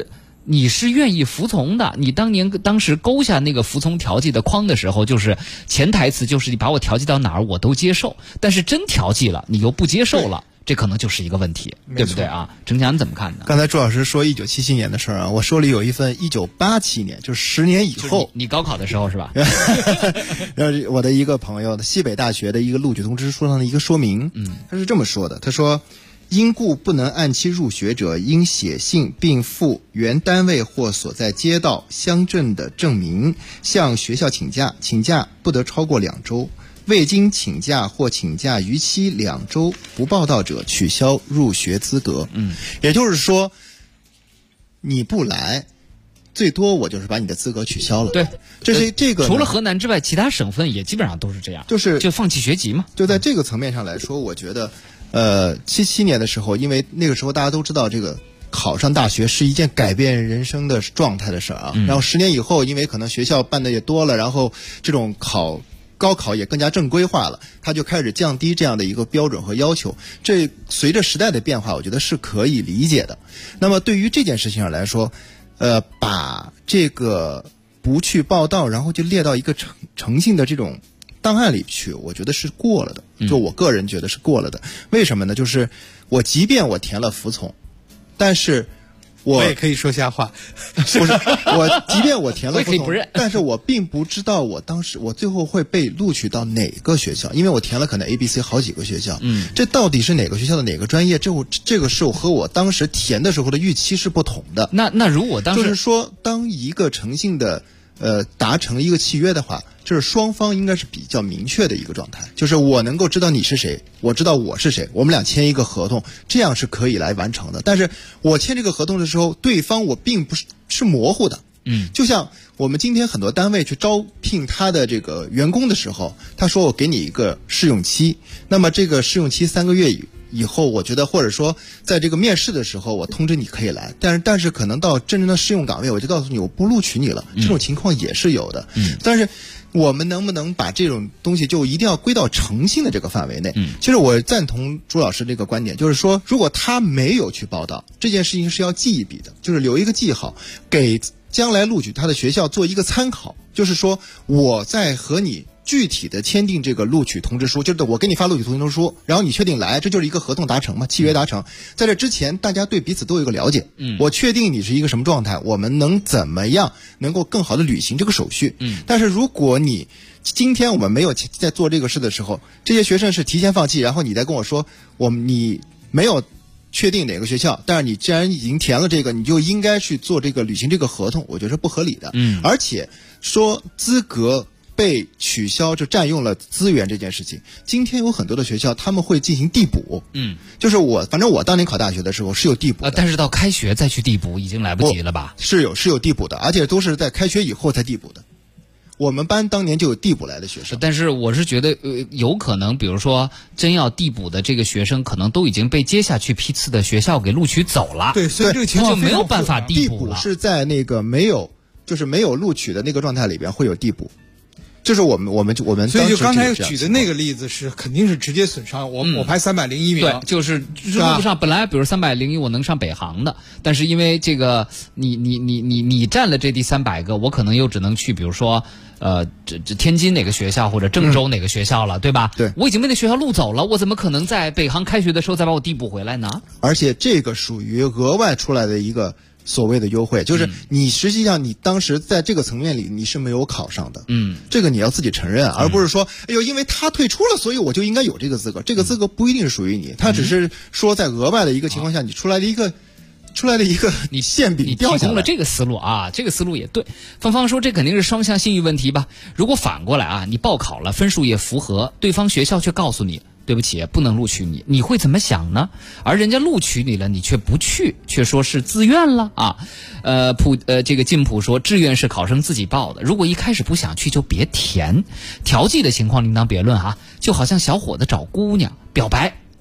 你是愿意服从的。你当时勾下那个服从调剂的框的时候，就是潜台词就是你把我调剂到哪儿我都接受，但是真调剂了你又不接受了，这可能就是一个问题，对不对啊？程强你怎么看呢？ 刚才朱老师说1977年的事儿啊，我手里有一份1987年，就是10年以后， 你高考的时候是吧？ 我的一个朋友，西北大学的一个录取通知书上的一个说明，他是这么说的，他说。因故不能按期入学者，应写信并附原单位或所在街道、乡镇的证明，向学校请假，请假不得超过2周。未经请假或请假逾期2周不报到者，取消入学资格。也就是说，你不来，最多我就是把你的资格取消了。 对， 这个除了河南之外，其他省份也基本上都是这样，就放弃学籍嘛。 就在这个层面上来说，我觉得。77年的时候，因为那个时候大家都知道这个考上大学是一件改变人生的状态的事啊。然后10年以后，因为可能学校办的也多了，然后这种高考也更加正规化了，他就开始降低这样的一个标准和要求。这随着时代的变化，我觉得是可以理解的。那么对于这件事情上来说，把这个不去报到，然后就列到一个诚信的这种档案里去，我觉得是过了的。就我个人觉得是过了的。为什么呢？就是即便我填了服从，但是我也可以说瞎话。 不是，即便我填了服从，但是我并不知道我最后会被录取到哪个学校，因为我填了可能 A、B、C 好几个学校。这到底是哪个学校的哪个专业？这个是我和我当时填的时候的预期是不同的。 那如果当时就是说，当一个诚信的达成一个契约的话，这是双方应该是比较明确的一个状态，就是我能够知道你是谁，我知道我是谁，我们俩签一个合同，这样是可以来完成的。但是我签这个合同的时候，对方我并不是模糊的。就像我们今天很多单位去招聘他的这个员工的时候，他说我给你一个试用期，那么这个试用期3个月以后，我觉得或者说在这个面试的时候，我通知你可以来，但是可能到真正的试用岗位，我就告诉你我不录取你了，这种情况也是有的。但是我们能不能把这种东西就一定要归到诚信的这个范围内？其实我赞同朱老师这个观点，就是说如果他没有去报道，这件事情是要记一笔的，就是留一个记号，给将来录取他的学校做一个参考，就是说我在和你具体的签订这个录取通知书，就是我给你发录取通知书，然后你确定来，这就是一个合同达成嘛，契约达成。在这之前，大家对彼此都有一个了解。我确定你是一个什么状态，我们能怎么样能够更好的履行这个手续。但是如果你今天我们没有在做这个事的时候，这些学生是提前放弃，然后你再跟我说你没有确定哪个学校，但是你既然已经填了这个，你就应该去做这个履行这个合同，我觉得是不合理的。而且说资格被取消就占用了资源这件事情，今天有很多的学校他们会进行递补。就是反正我当年考大学的时候是有递补的， 但是到开学再去递补已经来不及了吧？ 是有递补的，而且都是在开学以后才递补的。我们班当年就有递补来的学生， 但是我是觉得有可能，比如说真要递补的这个学生，可能都已经被接下去批次的学校给录取走了。 对，所以这个情况就没有办法递补了。是在那个没有录取的那个状态里边会有递补。就是我们所以就刚才举的那个例子是肯定是直接损伤我排301名， 对，就是录不上。本来比如301我能上北航的，但是因为这个你占了这第300个，我可能又只能去比如说这天津哪个学校或者郑州哪个学校了，对吧？ 对， 我已经被那学校录走了，我怎么可能在北航开学的时候再把我递补回来呢？ 而且这个属于额外出来的一个所谓的优惠，就是你实际上你当时在这个层面里你是没有考上的，这个你要自己承认，而不是说哎呦因为他退出了所以我就应该有这个资格，这个资格不一定是属于你，他只是说在额外的一个情况下你出来的一个你馅饼掉下来。 你提供了这个思路啊，这个思路也对。芳芳说这肯定是双向信誉问题吧？如果反过来啊，你报考了分数也符合，对方学校却告诉你对不起不能录取你，你会怎么想呢？而人家录取你了，你却不去，却说是自愿了啊。这个晋普说志愿是考生自己报的，如果一开始不想去就别填，调剂的情况另当别论哈。就好像小伙子找姑娘表白，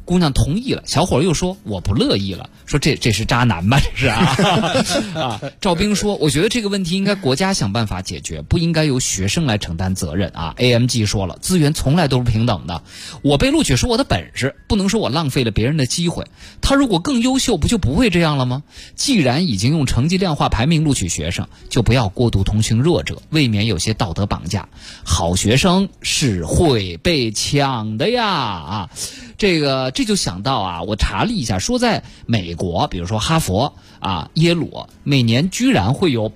姑娘同意了，小伙又说我不乐意了，说这是渣男吧，这是啊。赵兵说，我觉得这个问题应该国家想办法解决，不应该由学生来承担责任啊。AMG 说了，资源从来都是平等的，我被录取是我的本事，不能说我浪费了别人的机会。他如果更优秀，不就不会这样了吗？既然已经用成绩量化排名录取学生，就不要过度同情弱者，未免有些道德绑架。好学生是会被抢的呀啊！这就想到啊，我查了一下，说在美国，比如说哈佛啊、耶鲁，每年居然会有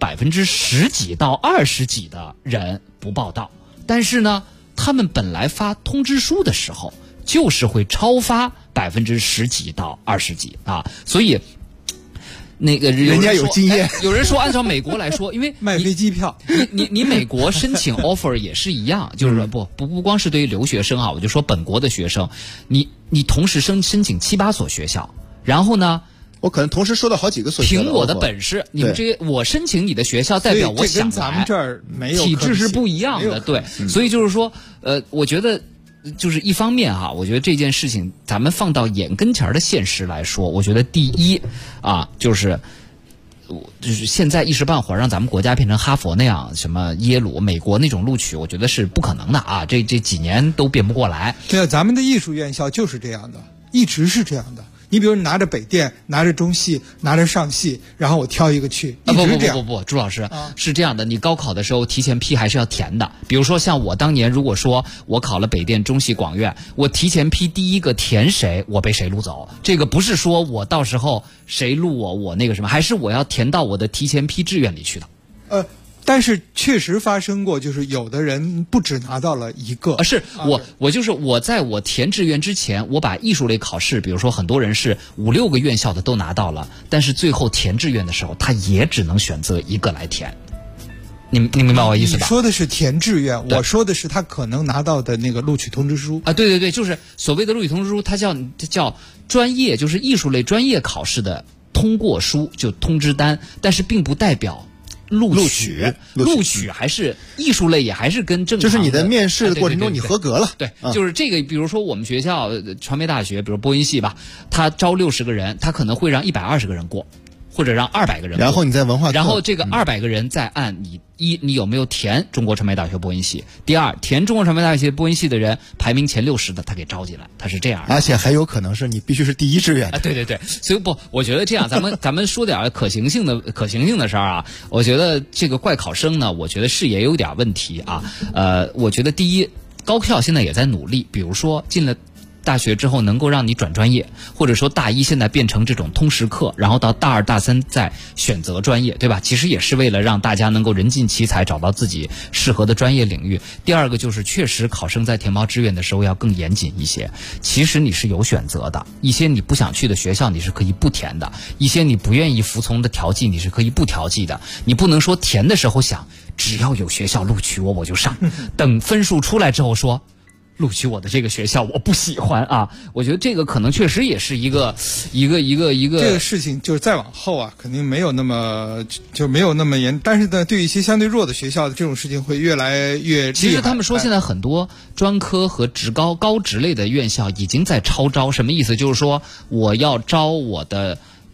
10几到20几的人不报到，但是呢，他们本来发通知书的时候，就是会超发10几到20几啊，所以。那个人家有经验， 有人说按照美国来说，因为卖飞机票， 你美国申请 offer 也是一样，就是说不光是对于留学生啊，我就说本国的学生，你同时申请7、8所学校，然后呢， 我可能同时收到好几个所学校。 凭我的本事，你们这些我申请你的学校，代表我想来， 跟咱们这儿没有体制是不一样的，对，所以就是说，我觉得。就是一方面哈，我觉得这件事情咱们放到眼跟前的现实来说，我觉得第一啊，就是现在一时半会儿让咱们国家变成哈佛那样，什么耶鲁、美国那种录取，我觉得是不可能的啊，这几年都变不过来。 对啊，咱们的艺术院校就是这样的，一直是这样的。你比如拿着北电，拿着中戏，拿着上戏，然后我挑一个去，一直这样。 不，朱老师、是这样的，你高考的时候提前批还是要填的。比如说像我当年，如果说我考了北电、中戏、广院，我提前批第一个填谁，我被谁录走。这个不是说我到时候谁录我那个什么，还是我要填到我的提前批志愿里去的。 但是确实发生过，就是有的人不只拿到了一个。 是我就是我在我填志愿之前，我把艺术类考试，比如说很多人是5、6个院校的都拿到了，但是最后填志愿的时候，他也只能选择一个来填。你明白我意思吧？ 你说的是填志愿，我说的是他可能拿到的那个录取通知书啊。对，就是所谓的录取通知书，它叫专业，就是艺术类专业考试的通过书，就通知单，但是并不代表。录取还是艺术类，也还是跟正常的， 就是你的面试的过程中你合格了。 对，就是这个，比如说我们学校传媒大学，比如播音系吧，他招60个人，他可能会让120个人过，或者让200个人过。 然后你在文化课， 然后这个200个人再按你有没有填中国传媒大学播音系，第二填中国传媒大学播音系的人排名前60的，他给招进来，他是这样的。 而且还有可能是你必须是第一志愿。 对，所以我觉得这样，咱们说点可行性的事儿啊。我觉得这个怪考生呢，我觉得是也有点问题啊。我觉得第一，高校现在也在努力，比如说进了大学之后能够让你转专业，或者说大一现在变成这种通识课，然后到大2、大3再选择专业，对吧？其实也是为了让大家能够人尽其才，找到自己适合的专业领域。第二个就是确实考生在填报志愿的时候要更严谨一些。其实你是有选择的，一些你不想去的学校你是可以不填的，一些你不愿意服从的调剂你是可以不调剂的。你不能说填的时候想只要有学校录取我就上，等分数出来之后说录取我的这个学校我不喜欢啊。我觉得这个可能确实也是一个这个事情，就是再往后啊，肯定没有那么严。但是呢，对于一些相对弱的学校的这种事情会越来越厉害。 其实他们说现在很多专科和高职类的院校已经在超招，什么意思？就是说我要招我的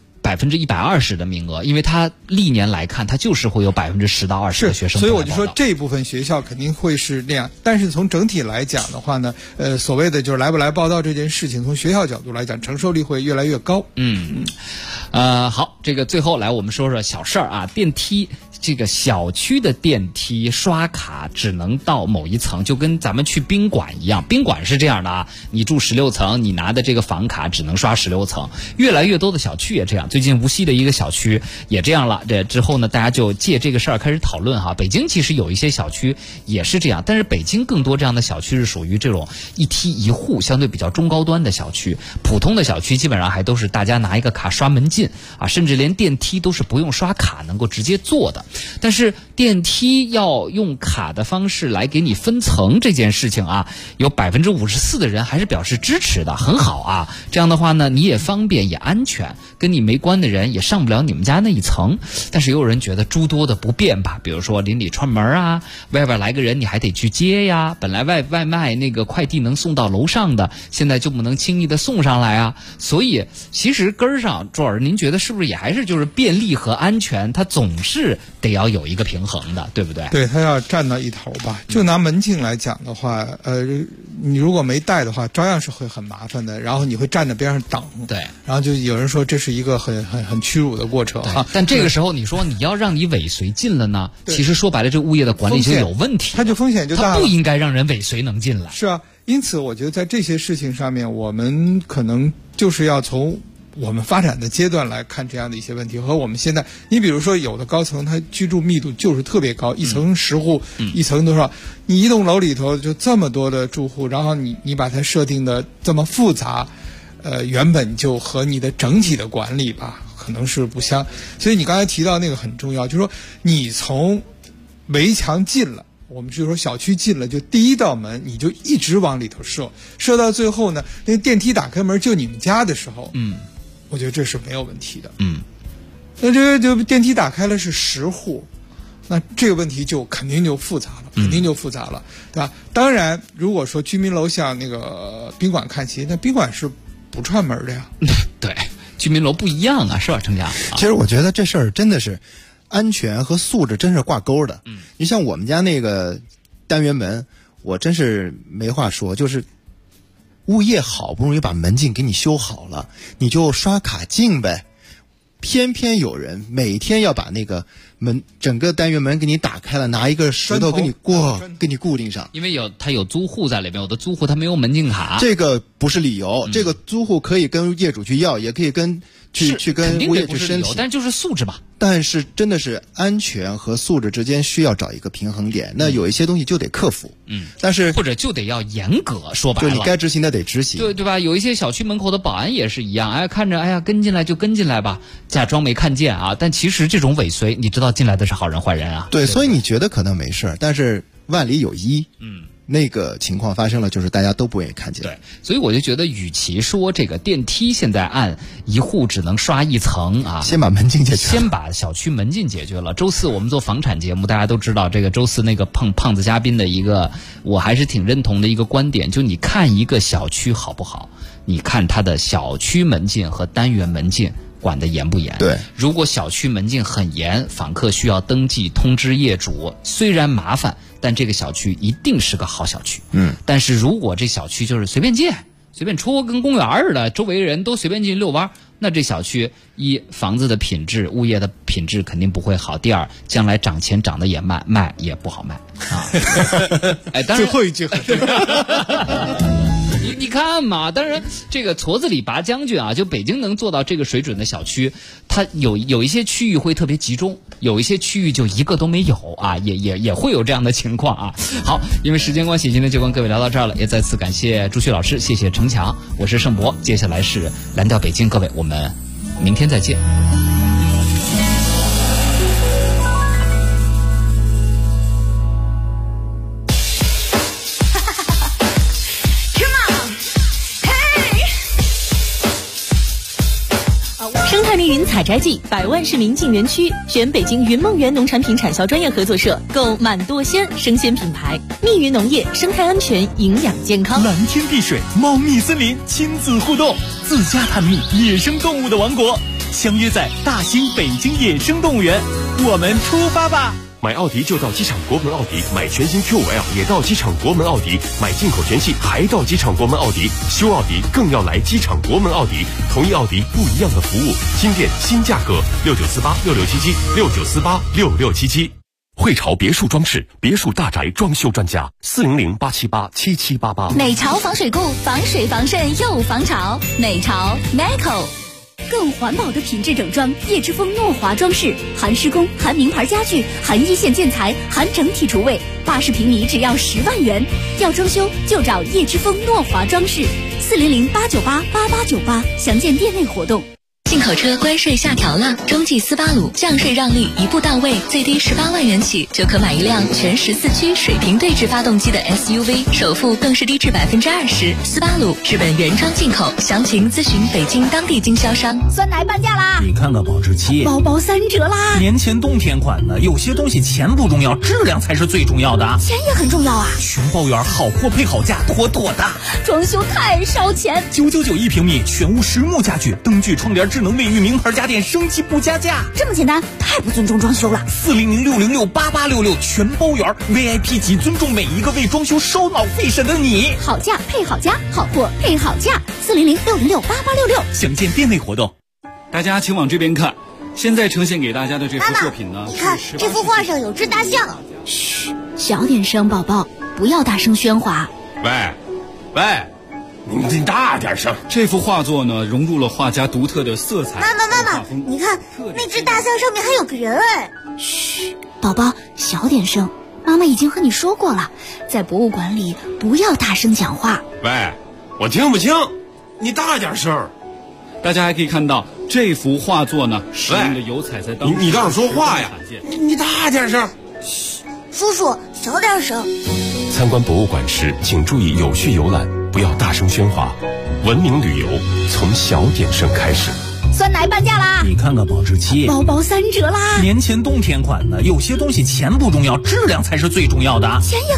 120%的名额，因为他历年来看，他就是会有10%到20%的学生。 所以我就说这部分学校肯定会是那样。但是从整体来讲的话呢，所谓的就是来不来报到这件事情，从学校角度来讲，承受力会越来越高。 好，这个最后来我们说说小事儿啊，电梯。这个小区的电梯刷卡只能到某一层，就跟咱们去宾馆一样。宾馆是这样的啊，你住16层，你拿的这个房卡只能刷16层。越来越多的小区也这样，最近无锡的一个小区也这样了。这之后呢，大家就借这个事儿开始讨论哈。北京其实有一些小区也是这样，但是北京更多这样的小区是属于这种一梯一户，相对比较中高端的小区。普通的小区基本上还都是大家拿一个卡刷门禁啊，甚至连电梯都是不用刷卡能够直接坐的。但是电梯要用卡的方式来给你分层这件事情啊，有54%的人还是表示支持的，很好啊。这样的话呢，你也方便也安全。 跟你没关的人也上不了你们家那一层。但是也有人觉得诸多的不便吧，比如说邻里串门啊，外边来个人你还得去接呀，本来外卖那个快递能送到楼上的，现在就不能轻易的送上来啊。所以其实根儿上，周老师您觉得是不是也还是就是便利和安全，它总是得要有一个平衡的，对不对？ 对，它要站到一头吧。就拿门禁来讲的话，你如果没带的话，照样是会很麻烦的。然后你会站在边上等， 对。 然后就有人说这是一个很屈辱的过程哈。 但这个时候你说你要让你尾随进了呢，其实说白了，这物业的管理就有问题， 它就风险就大了。 它不应该让人尾随能进来。 是啊，因此我觉得在这些事情上面，我们可能就是要从我们发展的阶段来看这样的一些问题，和我们现在，你比如说有的高层它居住密度就是特别高，一层10户，一层多少，你一栋楼里头就这么多的住户，然后你把它设定的这么复杂，原本就和你的整体的管理吧可能是不相，所以你刚才提到那个很重要，就是说你从围墙进了，我们就说小区进了，就第一道门你就一直往里头射到最后呢，那个电梯打开门就你们家的时候，我觉得这是没有问题的。那这个就电梯打开了是10户，那这个问题就肯定就复杂了，对吧？当然，如果说居民楼向那个宾馆看齐，那宾馆是不串门的呀。 对，居民楼不一样啊，是吧，程家？ 其实我觉得这事儿真的是安全和素质真是挂钩的。你像我们家那个单元门，我真是没话说，就是物业好不容易把门禁给你修好了，你就刷卡进呗。偏偏有人每天要把那个门整个单元门给你打开了，拿一个石头给你固定上。 因为他有租户在里面，有的租户他没有门禁卡。 这个不是理由，这个租户可以跟业主去要，也可以去跟物业去申请， 但就是素质吧。 但是真的是安全和素质之间需要找一个平衡点，那有一些东西就得克服，但是或者就得要严格，说白了， 就你该执行的得执行， 对吧？有一些小区门口的保安也是一样，看着跟进来就跟进来吧，假装没看见啊，但其实这种尾随，你知道进来的是好人坏人啊。 对，所以你觉得可能没事，但是万里有一，那个情况发生了，就是大家都不愿意看见。 对，所以我就觉得，与其说这个电梯现在按一户只能刷一层啊， 先把门禁解决， 先把小区门禁解决了。周四我们做房产节目，大家都知道这个周四那个胖子嘉宾的一个，我还是挺认同的一个观点，就你看一个小区好不好，你看它的小区门禁和单元门禁管得严不严？ 对， 如果小区门禁很严，访客需要登记通知业主，虽然麻烦，但这个小区一定是个好小区。但是如果这小区就是随便建随便戳，跟公园似的，周围人都随便进去遛弯，那这小区一房子的品质，物业的品质肯定不会好。第二，将来涨钱涨得也慢，卖也不好卖啊。当然最后一句很重要。 你看嘛，当然这个矬子里拔将军啊，就北京能做到这个水准的小区，它有一些区域会特别集中，有一些区域就一个都没有啊，也会有这样的情况啊。好，因为时间关系，今天就跟各位聊到这儿了，也再次感谢朱旭老师，谢谢程强，我是盛博，接下来是蓝调北京，各位我们明天再见。 生态密云采摘季，100万市民进园区，选北京云梦园农产品产销专业合作社，购满多鲜生鲜品牌。密云农业，生态安全，营养健康。 蓝天碧水，茂密森林，亲子互动，自家探秘野生动物的王国，相约在大兴北京野生动物园，我们出发吧！ 买奥迪就到机场国门奥迪，买全新 Q5L 也到机场国门奥迪，买进口全系还到机场国门奥迪，修奥迪更要来机场国门奥迪，同一奥迪不一样的服务，新店新价格，69486677，69486677。汇潮别墅装饰，别墅大宅装修专家，400-878-7788。 美潮防水固，防水防渗又防潮，美潮 Meco。更环保的品质整装，叶之峰诺华装饰，含施工、含名牌家具、含一线建材、含整体厨卫，80平米只要10万元。要装修就找叶之峰诺华装饰，400-898-8898，详见店内活动。 进口车关税下调了，中继斯巴鲁降税让利一步到位，最低18万元起就可买一辆全14驱水平对置发动机的 SUV， 首付更是低至20%。斯巴鲁日本原装进口，详情咨询北京当地经销商。 酸奶半价啦！ 你看看保质期， 包包3折啦！ 年前冬天款的，有些东西钱不重要，质量才是最重要的。 钱也很重要啊！ 熊包园好货配好价，妥妥的。 装修太烧钱 ，999一平米，全屋实木家具，灯具、窗帘、智能卫浴，名牌家电，升级不加价。 这么简单，太不尊重装修了。 400-606-8866全包园 VIP 级，尊重每一个为装修烧脑费神的你。 好价配好家，好货配好价。400-606-8866， 详见店内活动。 大家请往这边看，现在呈现给大家的这幅作品呢， 你看这幅画上有只大象。 嘘，小点声，宝宝，不要大声喧哗。 喂，你大点声。这幅画作呢，融入了画家独特的色彩。 妈妈，你看那只大象上面还有个人哎。 嘘，宝宝，小点声。妈妈已经和你说过了，在博物馆里不要大声讲话。 喂，我听不清，你大点声。大家还可以看到这幅画作呢，使用的油彩在当时你倒是说话呀！你大点声。 嘘，叔叔小点声。 参观博物馆时，请注意有序游览，不要大声喧哗。文明旅游从小点声开始。 酸奶半价啦！ 你看看保质期， 包包3折啦！ 年前冬天款的，有些东西钱不重要，质量才是最重要的。 钱也